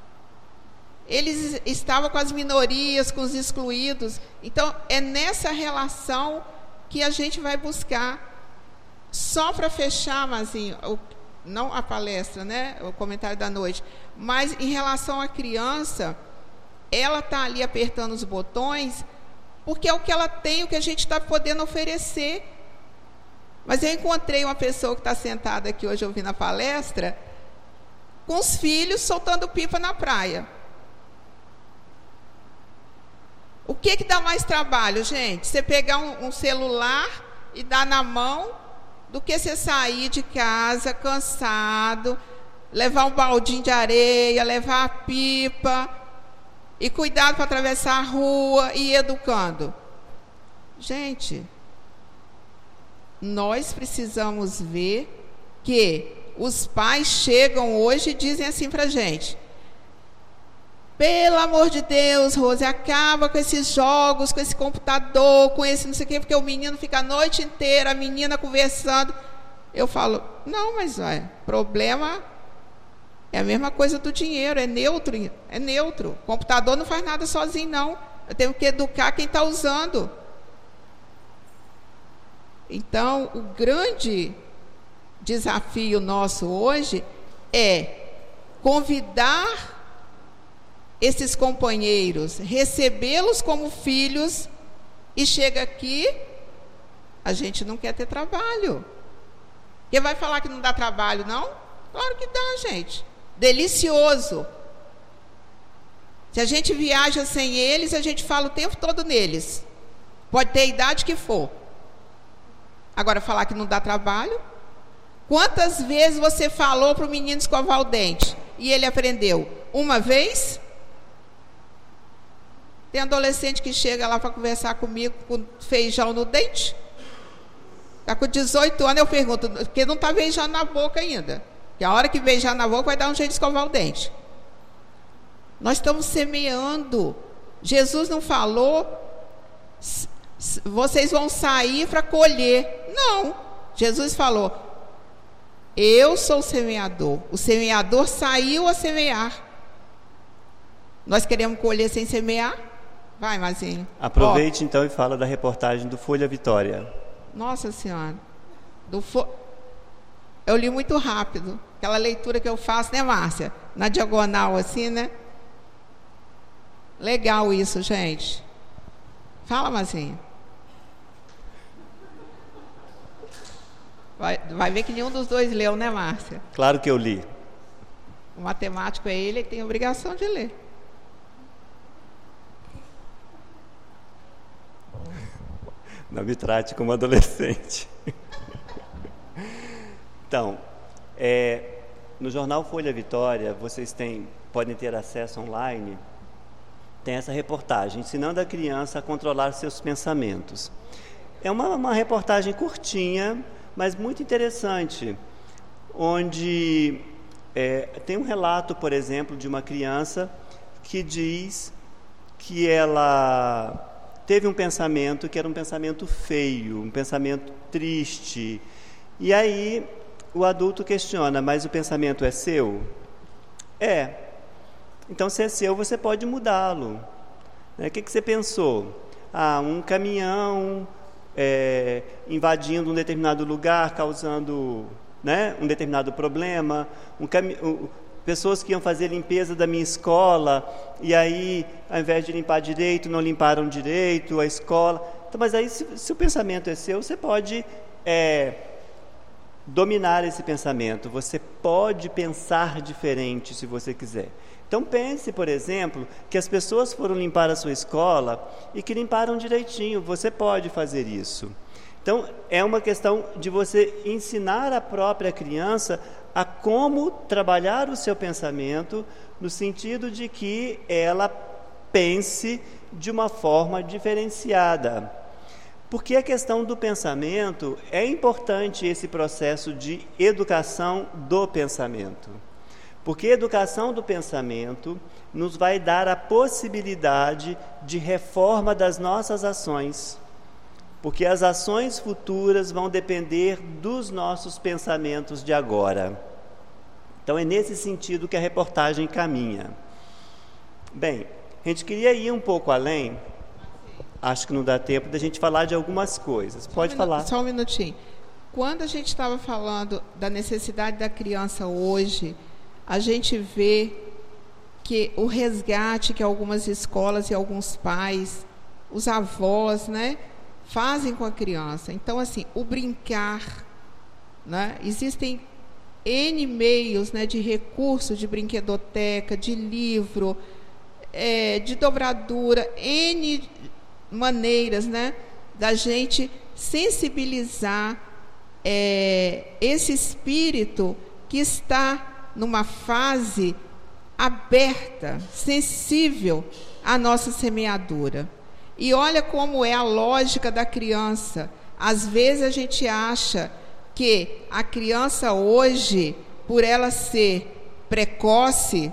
Ele estava com as minorias, com os excluídos. Então, é nessa relação que a gente vai buscar. Só para fechar, Mazinho, o não a palestra, né, o comentário da noite, mas em relação à criança, ela está ali apertando os botões, porque é o que ela tem, o que a gente está podendo oferecer. Mas eu encontrei uma pessoa que está sentada aqui hoje ouvindo a palestra, com os filhos soltando pipa na praia. O que que dá mais trabalho, gente? Você pegar um, um celular e dar na mão, do que você sair de casa cansado, levar um baldinho de areia, levar a pipa, e cuidado para atravessar a rua e ir educando. Gente, nós precisamos ver que os pais chegam hoje e dizem assim para a gente: pelo amor de Deus, Rose, acaba com esses jogos, com esse computador, com esse não sei o quê, porque o menino fica a noite inteira, a menina conversando. Eu falo, não, mas o problema é a mesma coisa do dinheiro, é neutro, é neutro. O computador não faz nada sozinho, não. Eu tenho que educar quem está usando. Então, o grande desafio nosso hoje é convidar esses companheiros, recebê-los como filhos, e chega aqui, a gente não quer ter trabalho. Quem vai falar que não dá trabalho, não? Claro que dá, gente. Delicioso. Se a gente viaja sem eles, a gente fala o tempo todo neles. Pode ter a idade que for. Agora, falar que não dá trabalho? Quantas vezes você falou para o menino escovar o dente e ele aprendeu? Uma vez? Tem adolescente que chega lá para conversar comigo com feijão no dente. Está com dezoito anos, eu pergunto, porque não está beijando na boca ainda. Que a hora que beijar na boca vai dar um jeito de escovar o dente. Nós estamos semeando. Jesus não falou, vocês vão sair para colher. Não. Jesus falou, eu sou o semeador. O semeador saiu a semear. Nós queremos colher sem semear? Vai, Mazinho. Aproveite, ó, então, e fala da reportagem do Folha Vitória. Nossa Senhora. Do fo... Eu li muito rápido. Aquela leitura que eu faço, né, Márcia? Na diagonal, assim, né? Legal isso, gente. Fala, Mazinho. Vai, vai ver que nenhum dos dois leu, né, Márcia? Claro que eu li. O matemático é ele, ele tem a obrigação de ler. Não me trate como adolescente. Então, é, no jornal Folha Vitória, vocês têm, podem ter acesso online, tem essa reportagem, ensinando a criança a controlar seus pensamentos. É uma, uma reportagem curtinha, mas muito interessante, onde é, tem um relato, por exemplo, de uma criança que diz que ela teve um pensamento que era um pensamento feio, um pensamento triste. E aí o adulto questiona, mas o pensamento é seu? É. Então, se é seu, você pode mudá-lo. Né? O que, que você pensou? Ah, um caminhão é, invadindo um determinado lugar, causando, né, um determinado problema, um cami- um, pessoas que iam fazer limpeza da minha escola, e aí, ao invés de limpar direito, não limparam direito a escola. Então, mas aí, se, se o pensamento é seu, você pode é, dominar esse pensamento, você pode pensar diferente se você quiser. Então pense, por exemplo, que as pessoas foram limpar a sua escola e que limparam direitinho, você pode fazer isso. Então é uma questão de você ensinar a própria criança a como trabalhar o seu pensamento, no sentido de que ela pense de uma forma diferenciada. Porque a questão do pensamento, é importante esse processo de educação do pensamento. Porque a educação do pensamento nos vai dar a possibilidade de reforma das nossas ações. Porque as ações futuras vão depender dos nossos pensamentos de agora. Então é nesse sentido que a reportagem caminha. Bem, a gente queria ir um pouco além. Acho que não dá tempo da gente falar de algumas coisas. Pode só um falar. Minuto, só um minutinho. Quando a gente estava falando da necessidade da criança hoje, a gente vê que o resgate que algumas escolas e alguns pais, os avós, né, fazem com a criança. Então, assim, o brincar, né, existem N meios, né, de recursos, de brinquedoteca, de livro, é, de dobradura, N maneiras, né, da gente sensibilizar é, esse espírito que está numa fase aberta, sensível à nossa semeadura. E olha como é a lógica da criança. Às vezes a gente acha que a criança hoje, por ela ser precoce,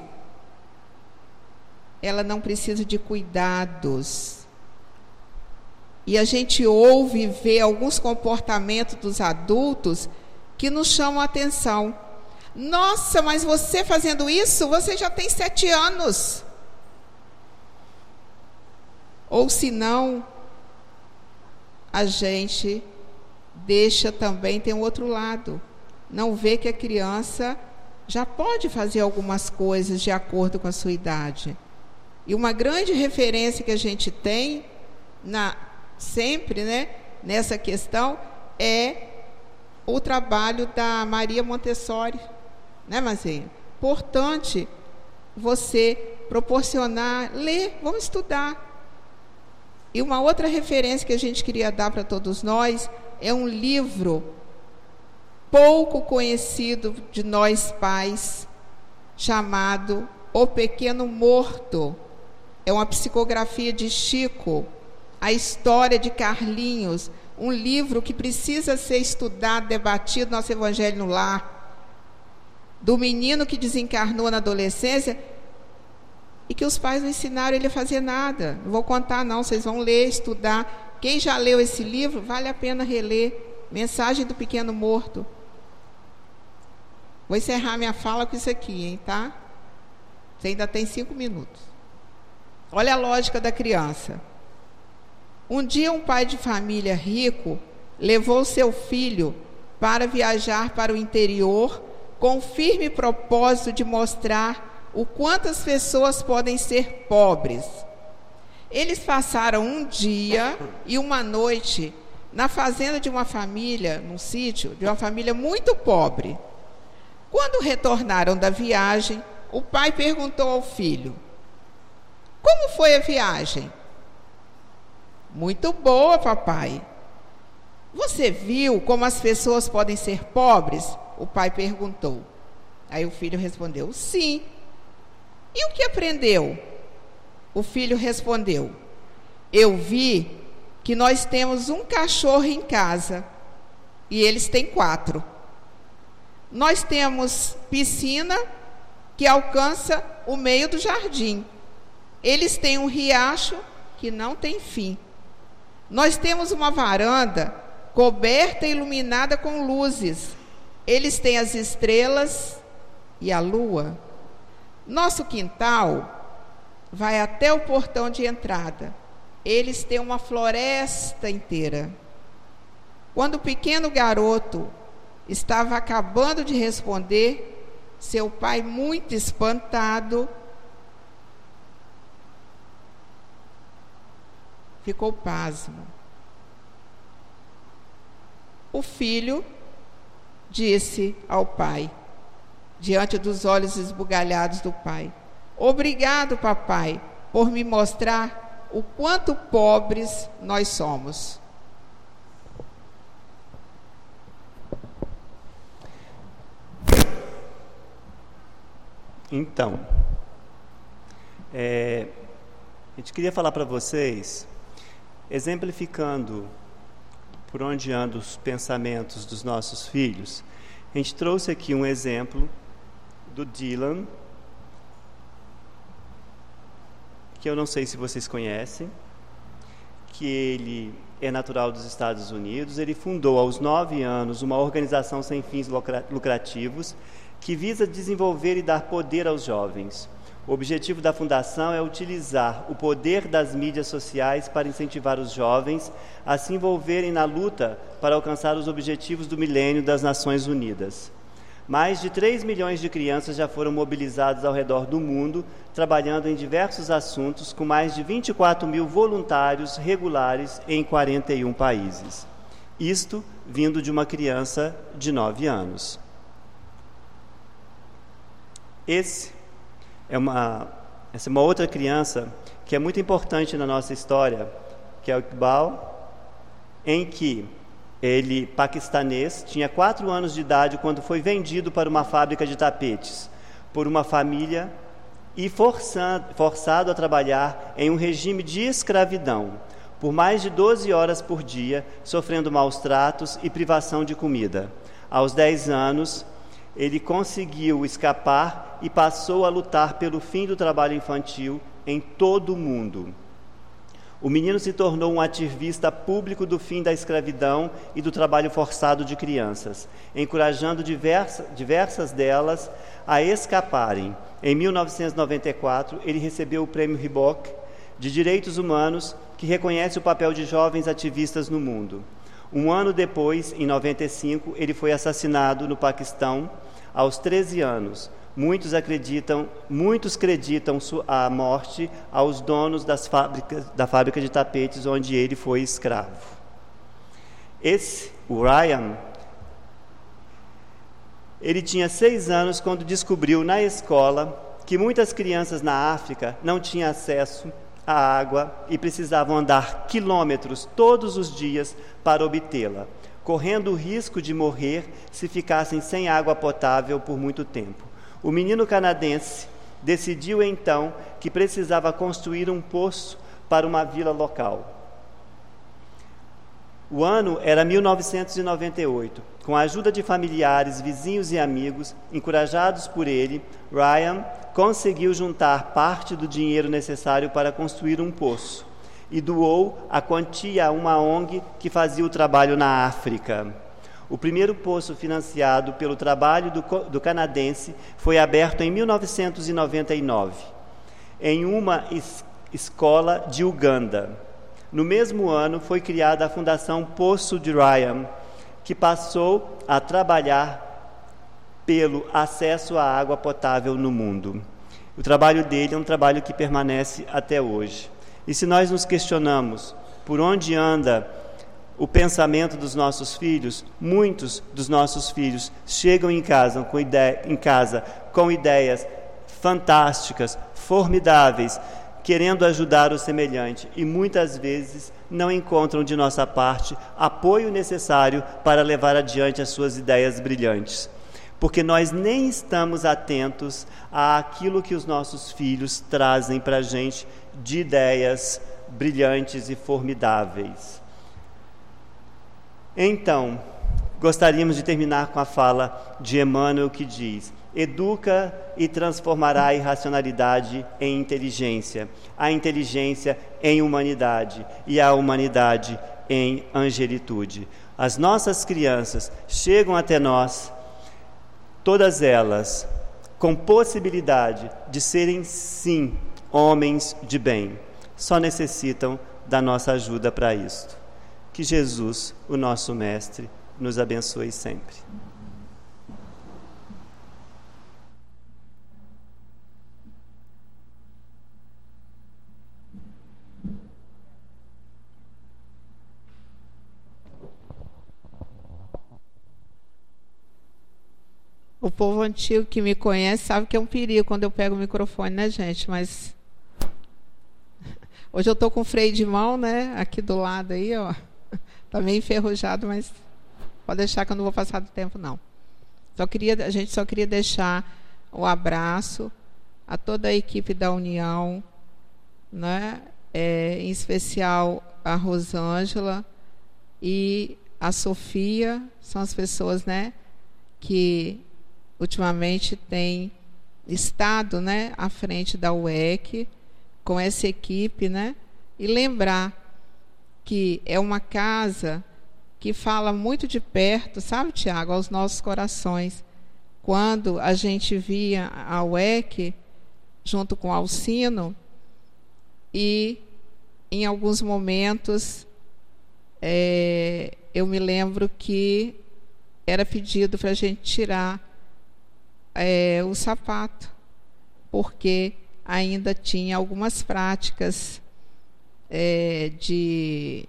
ela não precisa de cuidados. E a gente ouve e vê alguns comportamentos dos adultos que nos chamam a atenção. Nossa, mas você fazendo isso, você já tem sete anos. Ou se não, a gente deixa também, tem um outro lado. Não vê que a criança já pode fazer algumas coisas de acordo com a sua idade. E uma grande referência que a gente tem, na, sempre, né, nessa questão, é o trabalho da Maria Montessori. Né, Mazinha? Importante você proporcionar, ler, vamos estudar. E uma outra referência que a gente queria dar para todos nós é um livro pouco conhecido de nós pais, chamado O Pequeno Morto. É uma psicografia de Chico, a história de Carlinhos, um livro que precisa ser estudado, debatido no nosso Evangelho no Lar, do menino que desencarnou na adolescência e que os pais não ensinaram ele a fazer nada. Não vou contar não, vocês vão ler, estudar. Quem já leu esse livro, vale a pena reler. Mensagem do Pequeno Morto. Vou encerrar minha fala com isso aqui, hein, tá? Você ainda tem cinco minutos. Olha a lógica da criança. Um dia um pai de família rico levou seu filho para viajar para o interior com o firme propósito de mostrar o quanto as pessoas podem ser pobres. Eles passaram um dia e uma noite na fazenda de uma família, num sítio, de uma família muito pobre. Quando retornaram da viagem, o pai perguntou ao filho: como foi a viagem? Muito boa, papai. Você viu como as pessoas podem ser pobres? O pai perguntou. Aí o filho respondeu: sim. E o que aprendeu? O filho respondeu: eu vi que nós temos um cachorro em casa e eles têm quatro. Nós temos piscina que alcança o meio do jardim. Eles têm um riacho que não tem fim. Nós temos uma varanda coberta e iluminada com luzes. Eles têm as estrelas e a lua. Nosso quintal vai até o portão de entrada. Eles têm uma floresta inteira. Quando o pequeno garoto estava acabando de responder, seu pai, muito espantado, ficou pasmo. O filho disse ao pai, diante dos olhos esbugalhados do pai: obrigado, papai, por me mostrar o quanto pobres nós somos. Então, é, a gente queria falar para vocês, exemplificando por onde andam os pensamentos dos nossos filhos, a gente trouxe aqui um exemplo do Dylan, que eu não sei se vocês conhecem, que ele é natural dos Estados Unidos. Ele fundou aos nove anos uma organização sem fins lucrativos que visa desenvolver e dar poder aos jovens. O objetivo da fundação é utilizar o poder das mídias sociais para incentivar os jovens a se envolverem na luta para alcançar os objetivos do milênio das Nações Unidas. Mais de três milhões de crianças já foram mobilizadas ao redor do mundo, trabalhando em diversos assuntos, com mais de vinte e quatro mil voluntários regulares em quarenta e um países. Isto vindo de uma criança de nove anos. Esse é uma, essa é uma outra criança que é muito importante na nossa história, que é o Iqbal, em que ele, paquistanês, tinha quatro anos de idade quando foi vendido para uma fábrica de tapetes por uma família e forçado, forçado a trabalhar em um regime de escravidão por mais de doze horas por dia, sofrendo maus tratos e privação de comida. Aos dez anos, ele conseguiu escapar e passou a lutar pelo fim do trabalho infantil em todo o mundo. O menino se tornou um ativista público do fim da escravidão e do trabalho forçado de crianças, encorajando diversa, diversas delas a escaparem. Em mil novecentos e noventa e quatro, ele recebeu o Prêmio Reebok de Direitos Humanos, que reconhece o papel de jovens ativistas no mundo. Um ano depois, em noventa e cinco, ele foi assassinado no Paquistão, aos treze anos. Muitos acreditam, muitos acreditam a morte aos donos das fábricas, da fábrica de tapetes onde ele foi escravo. Esse, o Ryan, ele tinha seis anos quando descobriu na escola que muitas crianças na África não tinham acesso à água e precisavam andar quilômetros todos os dias para obtê-la, correndo o risco de morrer se ficassem sem água potável por muito tempo. O menino canadense decidiu então que precisava construir um poço para uma vila local. O ano era mil novecentos e noventa e oito. Com a ajuda de familiares, vizinhos e amigos, encorajados por ele, Ryan conseguiu juntar parte do dinheiro necessário para construir um poço e doou a quantia a uma O N G que fazia o trabalho na África. O primeiro poço financiado pelo trabalho do, do canadense foi aberto em mil novecentos e noventa e nove, em uma es, escola de Uganda. No mesmo ano foi criada a Fundação Poço de Ryan, que passou a trabalhar pelo acesso à água potável no mundo. O trabalho dele é um trabalho que permanece até hoje. E se nós nos questionamos por onde anda o pensamento dos nossos filhos, muitos dos nossos filhos chegam em casa com, ide- em casa com ideias fantásticas, formidáveis, querendo ajudar o semelhante, e muitas vezes não encontram de nossa parte apoio necessário para levar adiante as suas ideias brilhantes, porque nós nem estamos atentos àquilo que os nossos filhos trazem para a gente de ideias brilhantes e formidáveis. Então, gostaríamos de terminar com a fala de Emmanuel, que diz: educa e transformará a irracionalidade em inteligência, a inteligência em humanidade e a humanidade em angelitude. As nossas crianças chegam até nós, todas elas com possibilidade de serem, sim, homens de bem. Só necessitam da nossa ajuda para isto. Que Jesus, o nosso Mestre, nos abençoe sempre. O povo antigo que me conhece sabe que é um perigo quando eu pego o microfone, né, gente? Mas hoje eu estou com freio de mão, né? Aqui do lado aí, ó. Tá meio enferrujado, mas pode deixar que eu não vou passar do tempo, não. Só queria, a gente só queria deixar um abraço a toda a equipe da União, né? É, em especial a Rosângela e a Sofia, são as pessoas, né, que ultimamente têm estado, né, à frente da U E C, com essa equipe, né, e lembrar que é uma casa que fala muito de perto, sabe, Tiago, aos nossos corações. Quando a gente via a U E C junto com o Alcino, e em alguns momentos é, eu me lembro que era pedido para a gente tirar é, o sapato, porque ainda tinha algumas práticas é, de...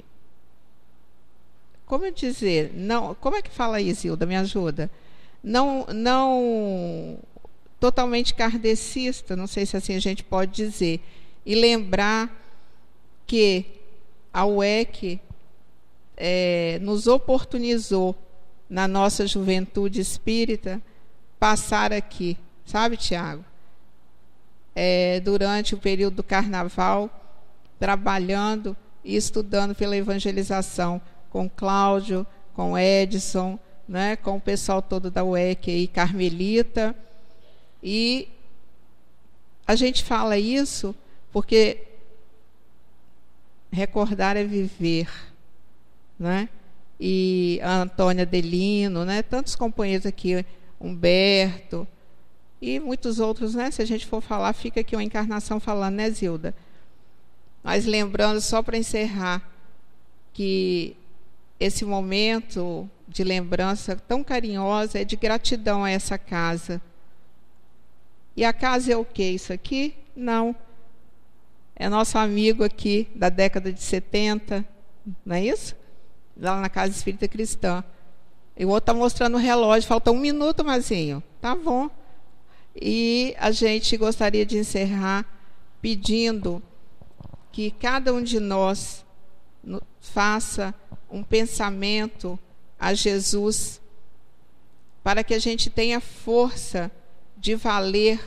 Como dizer? Não, como é que fala isso, Hilda? Me ajuda. Não, não totalmente kardecista, não sei se assim a gente pode dizer. E lembrar que a U E C é, nos oportunizou, na nossa juventude espírita, passar aqui, sabe, Tiago? É, durante o período do carnaval, trabalhando e estudando pela evangelização, com Cláudio, com Edson, né, com o pessoal todo da U E C aí, Carmelita. E a gente fala isso porque recordar é viver, né? E a Antônia Delino, né? Tantos companheiros aqui, Humberto e muitos outros, né? Se a gente for falar, fica aqui uma encarnação falando, né, Zilda? Mas lembrando, só para encerrar, que esse momento de lembrança tão carinhosa é de gratidão a essa casa. E a casa é o quê? Isso aqui? Não. É nosso amigo aqui da década de setenta, não é isso? Lá na Casa Espírita Cristã. E o outro está mostrando o relógio, falta um minuto, Mazinho. Tá bom. E a gente gostaria de encerrar pedindo que cada um de nós faça um pensamento a Jesus, para que a gente tenha força de valer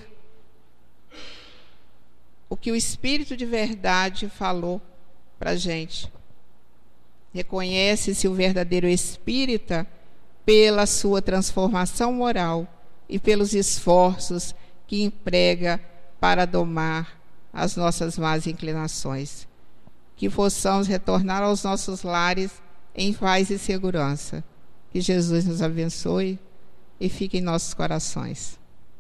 o que o Espírito de verdade falou para a gente. Reconhece-se o verdadeiro espírita pela sua transformação moral e pelos esforços que emprega para domar as nossas más inclinações. Que possamos retornar aos nossos lares em paz e segurança. Que Jesus nos abençoe e fique em nossos corações.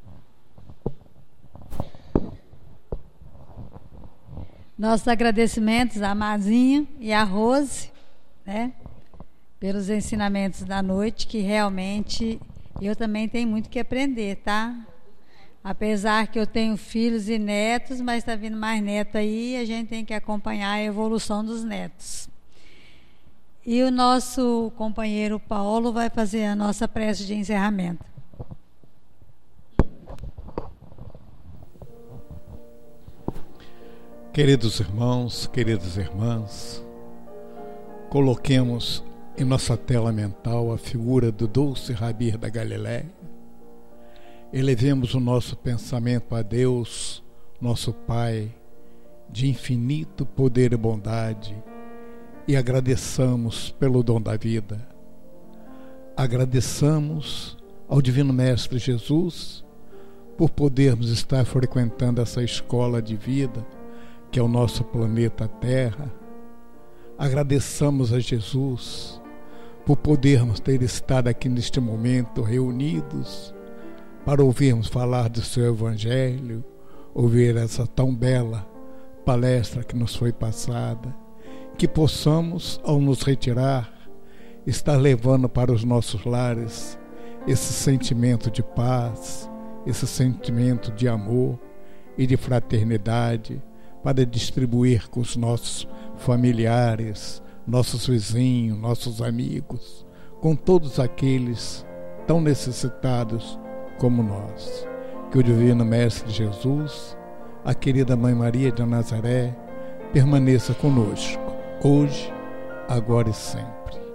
Nossos agradecimentos a Mazinho e a Rose, né, pelos ensinamentos da noite, que realmente eu também tenho muito que aprender, tá? Apesar que eu tenho filhos e netos, mas está vindo mais neto aí, a gente tem que acompanhar a evolução dos netos. E o nosso companheiro Paulo vai fazer a nossa prece de encerramento. Queridos irmãos, queridas irmãs, coloquemos em nossa tela mental a figura do doce Rabi da Galileia. Elevemos o nosso pensamento a Deus, nosso Pai, de infinito poder e bondade, e agradeçamos pelo dom da vida. Agradeçamos ao Divino Mestre Jesus por podermos estar frequentando essa escola de vida, que é o nosso planeta Terra. Agradeçamos a Jesus por podermos ter estado aqui neste momento reunidos para ouvirmos falar do seu Evangelho, ouvir essa tão bela palestra que nos foi passada, que possamos, ao nos retirar, estar levando para os nossos lares esse sentimento de paz, esse sentimento de amor e de fraternidade, para distribuir com os nossos familiares, nossos vizinhos, nossos amigos, com todos aqueles tão necessitados como nós. Que o Divino Mestre Jesus, a querida Mãe Maria de Nazaré, permaneça conosco, hoje, agora e sempre.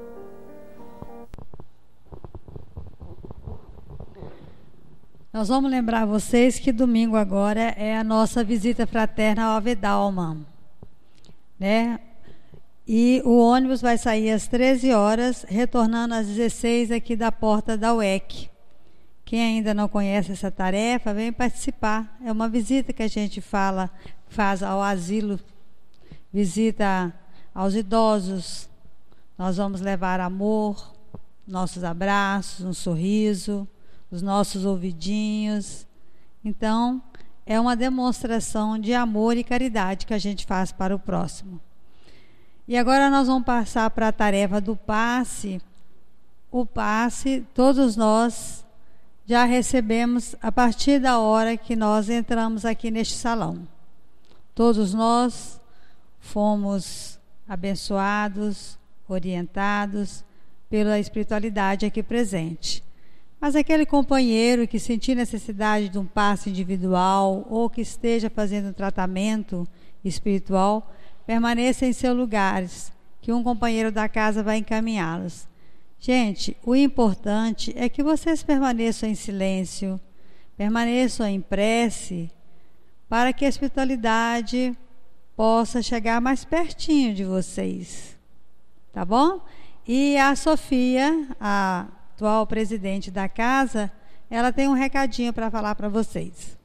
Nós vamos lembrar vocês que domingo agora é a nossa visita fraterna ao Avedalma, né? E o ônibus vai sair às treze horas, retornando às dezesseis aqui da porta da U E C. Quem ainda não conhece essa tarefa, vem participar. É uma visita que a gente fala, faz ao asilo, visita aos idosos. Nós vamos levar amor, nossos abraços, um sorriso, os nossos ouvidinhos. Então, é uma demonstração de amor e caridade que a gente faz para o próximo. E agora nós vamos passar para a tarefa do passe. O passe, todos nós já recebemos a partir da hora que nós entramos aqui neste salão. Todos nós fomos abençoados, orientados pela espiritualidade aqui presente. Mas aquele companheiro que sentir necessidade de um passe individual ou que esteja fazendo um tratamento espiritual, permaneça em seus lugares, que um companheiro da casa vai encaminhá-los. Gente, o importante é que vocês permaneçam em silêncio, permaneçam em prece, para que a espiritualidade possa chegar mais pertinho de vocês. Tá bom? E a Sofia, a atual presidente da casa, ela tem um recadinho para falar para vocês.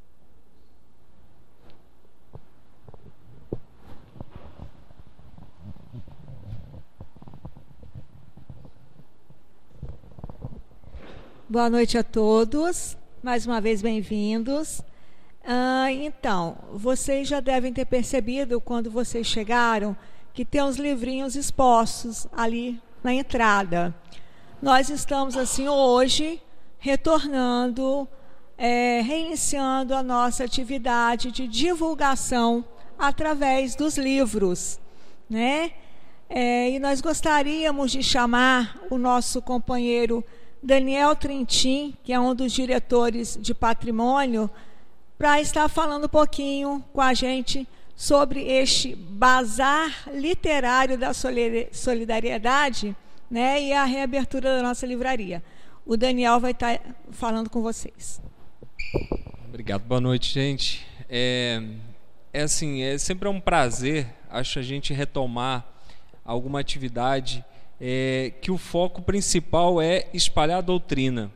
Boa noite a todos, mais uma vez bem-vindos. Ah, então, vocês já devem ter percebido, quando vocês chegaram, que tem uns livrinhos expostos ali na entrada. Nós estamos, assim, hoje, retornando, é, reiniciando a nossa atividade de divulgação através dos livros, né? É, e nós gostaríamos de chamar o nosso companheiro Daniel Trintim, que é um dos diretores de patrimônio, para estar falando um pouquinho com a gente sobre este bazar literário da solidariedade, né, e a reabertura da nossa livraria. O Daniel vai estar falando com vocês. Obrigado, boa noite, gente. É, é assim, é sempre um prazer, acho, a gente retomar alguma atividade é, que o foco principal é espalhar a doutrina.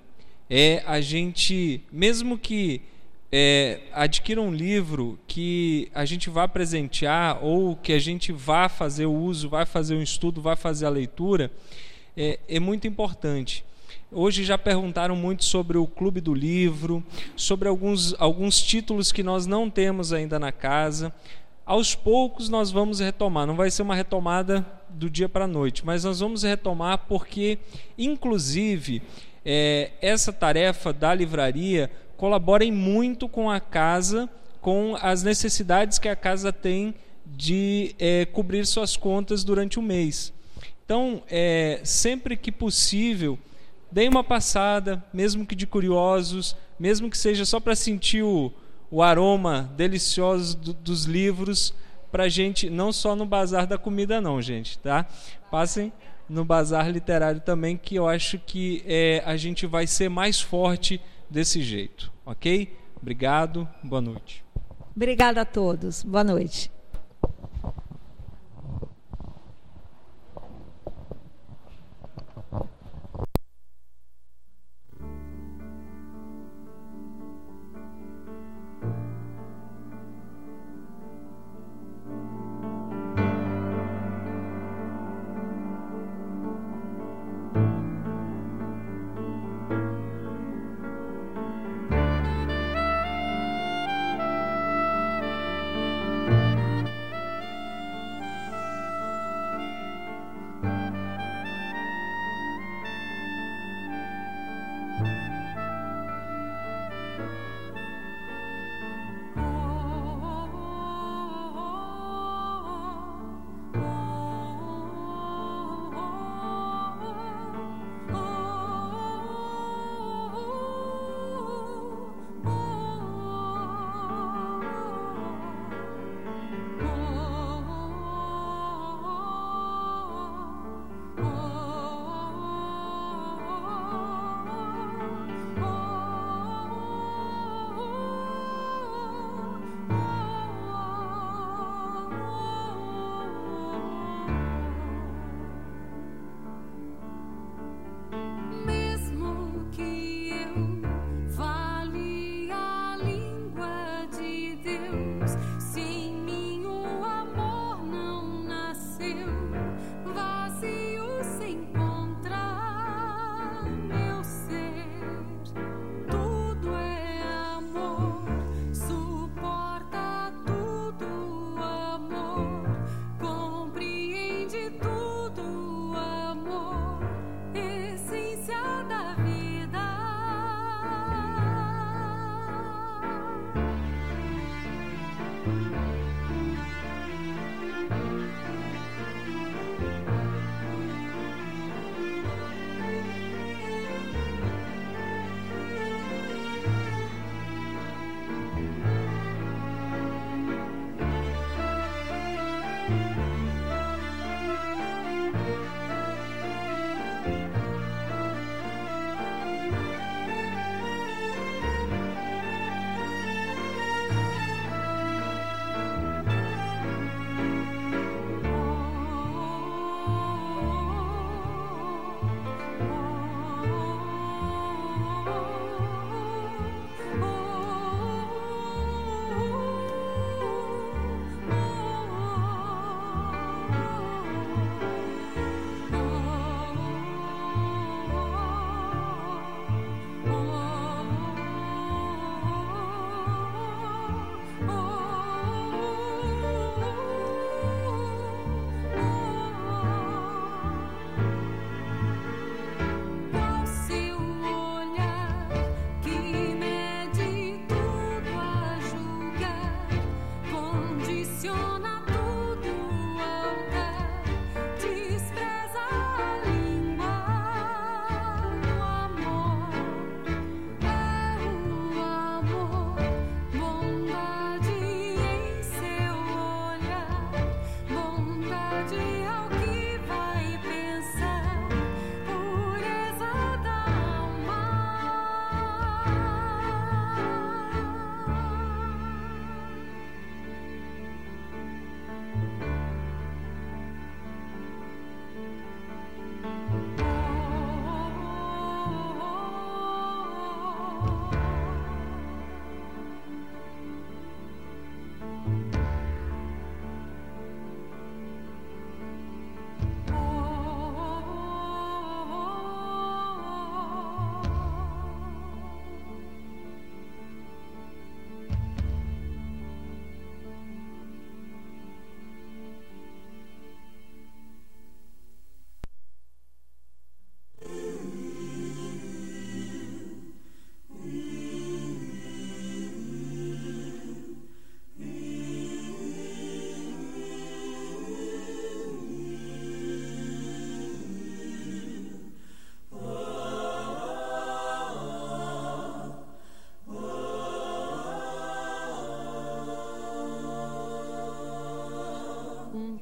É a gente, mesmo que é, adquira um livro que a gente vá presentear ou que a gente vá fazer o uso, vai fazer um estudo, vai fazer a leitura, é, é muito importante. Hoje já perguntaram muito sobre o Clube do Livro, sobre alguns, alguns títulos que nós não temos ainda na casa. Aos poucos nós vamos retomar, não vai ser uma retomada do dia para a noite, mas nós vamos retomar porque, inclusive, é, essa tarefa da livraria colabora muito com a casa, com as necessidades que a casa tem de é, cobrir suas contas durante o mês. Então, é, sempre que possível, deem uma passada, mesmo que de curiosos, mesmo que seja só para sentir o, o aroma delicioso do, dos livros, para a gente, não só no bazar da comida não, gente, tá? Passem no bazar literário também, que eu acho que é, a gente vai ser mais forte desse jeito, ok? Obrigado, boa noite. Obrigada a todos, boa noite.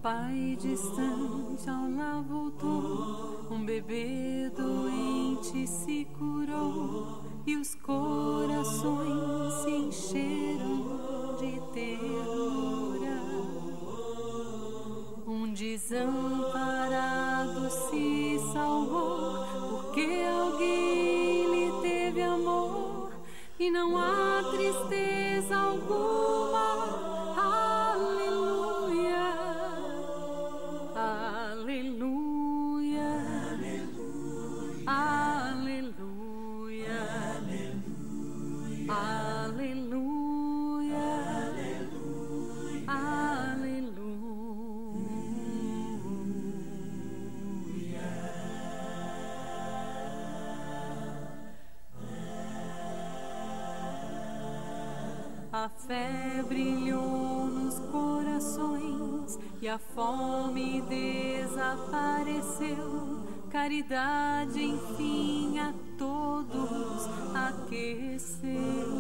pai distante ao lar voltou, um bebê doente se curou e os corações se encheram de ternura. Um desamparado se salvou porque alguém lhe teve amor e não há tristeza alguma. A fé brilhou nos corações e a fome desapareceu. Caridade, enfim, a todos aqueceu.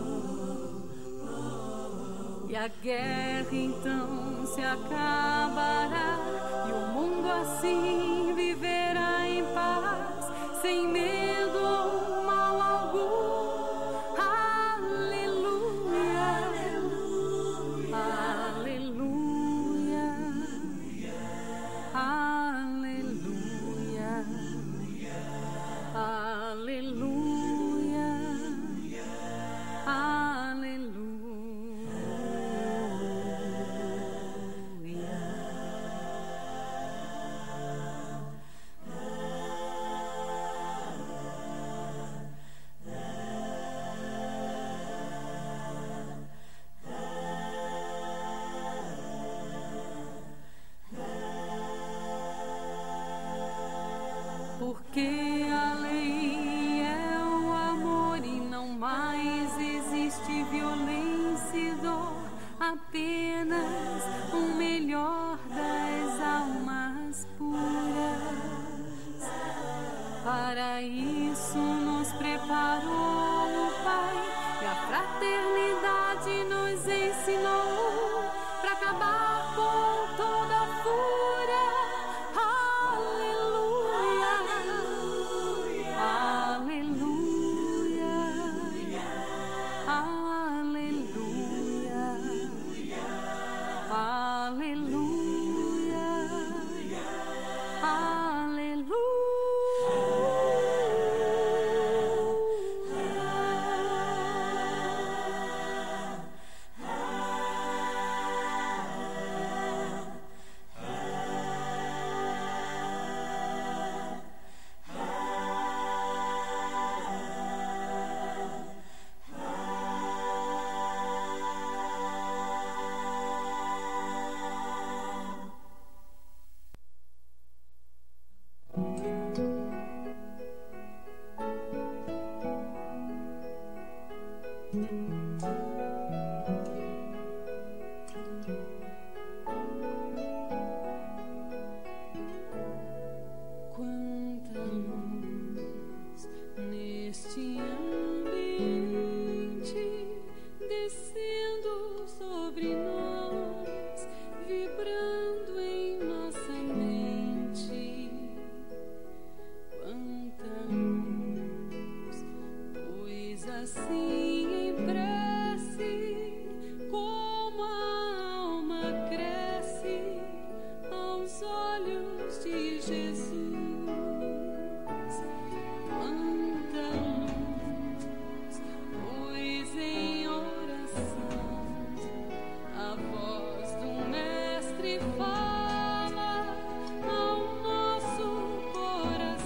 E a guerra então se acabará e o mundo assim viverá em paz, sem medo ou mal algum. Porque a lei é o amor e não mais existe violência e dor, apenas o melhor das almas puras. Para isso nos preparou o Pai e a fraternidade nos ensinou para acabar com toda a fúria.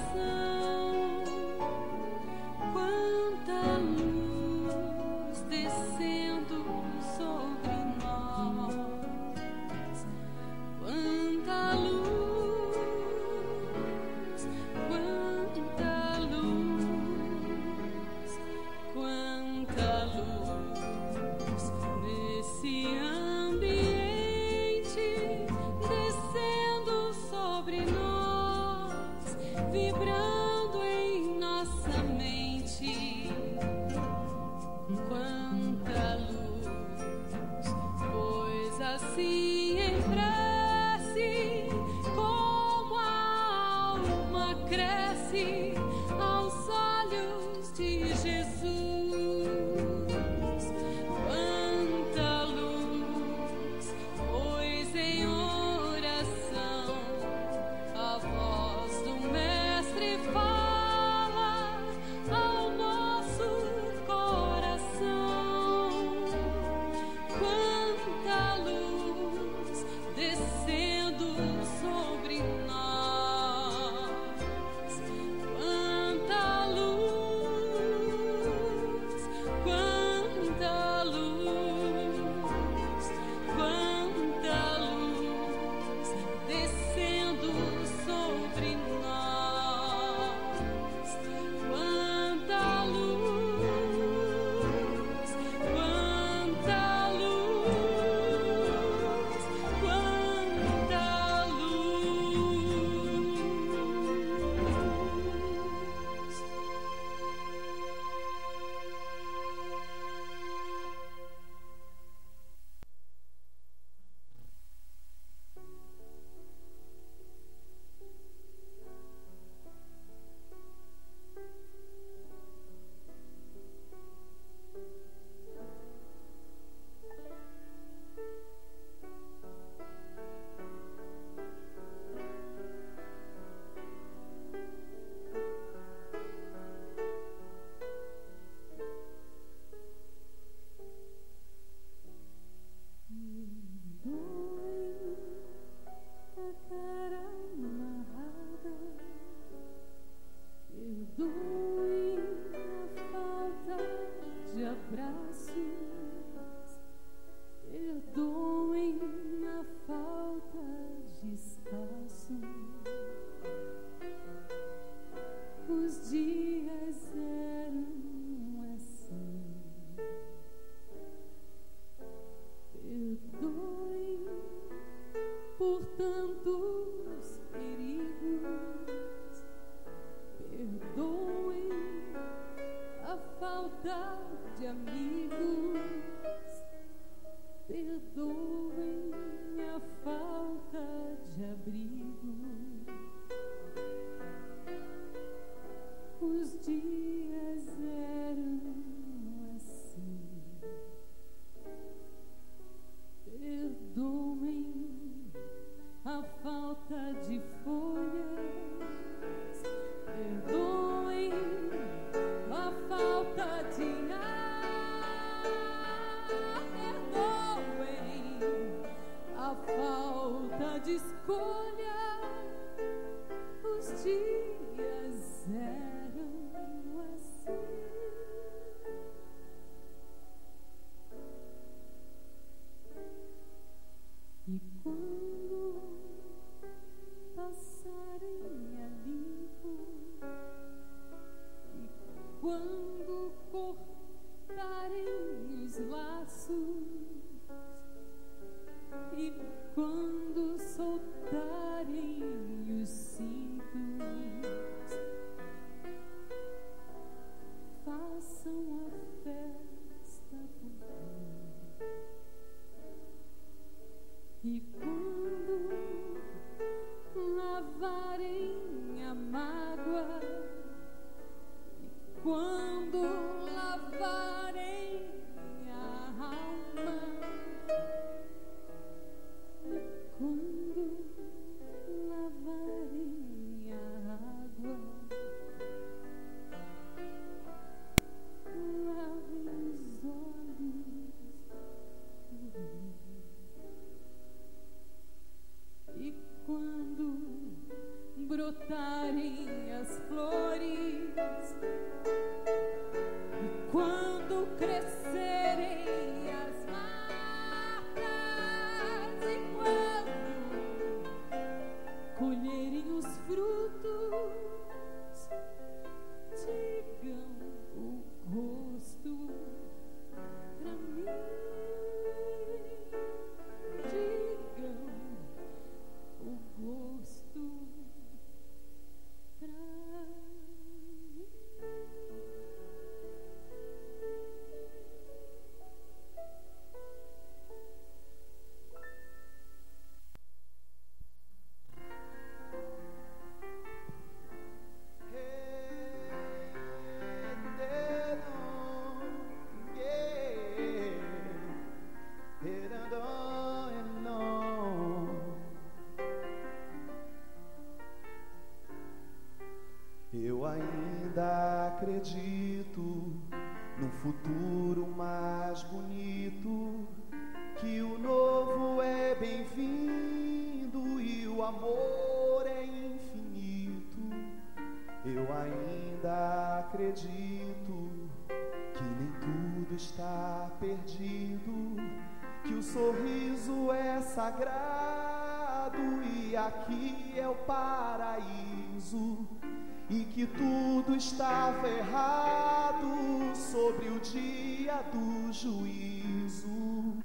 This abraços, perdoem a falta de espaço. Os dias eram assim. Perdoem por tantos perigos. Perdoem a falta de amigos. Perdoem a falta de abrigo. Os dias eram assim. Perdoem a falta de folhas. Perdoem a falta de ar. Perdoem a falta de escolha. Os dias eram assim. E quando passarem a limpo, e quando cortarem os laços, e quando soltarem os cintos, façam a festa por mim. E quando lavarem a mágoa, e quando lavarem a alma, e quando lavarem a água, lavem os olhos por mim. E quando brotarem as flores, e quando crescerem as matas, e quando colherem os frutos, digam o rosto pra mim. Digam o gosto pra mim. Eu ainda acredito num futuro mais bonito, que o novo é bem-vindo e o amor é infinito. Eu ainda acredito que nem tudo está perdido, que o sorriso é sagrado e aqui é o paraíso, e que tudo estava errado sobre o dia do juízo.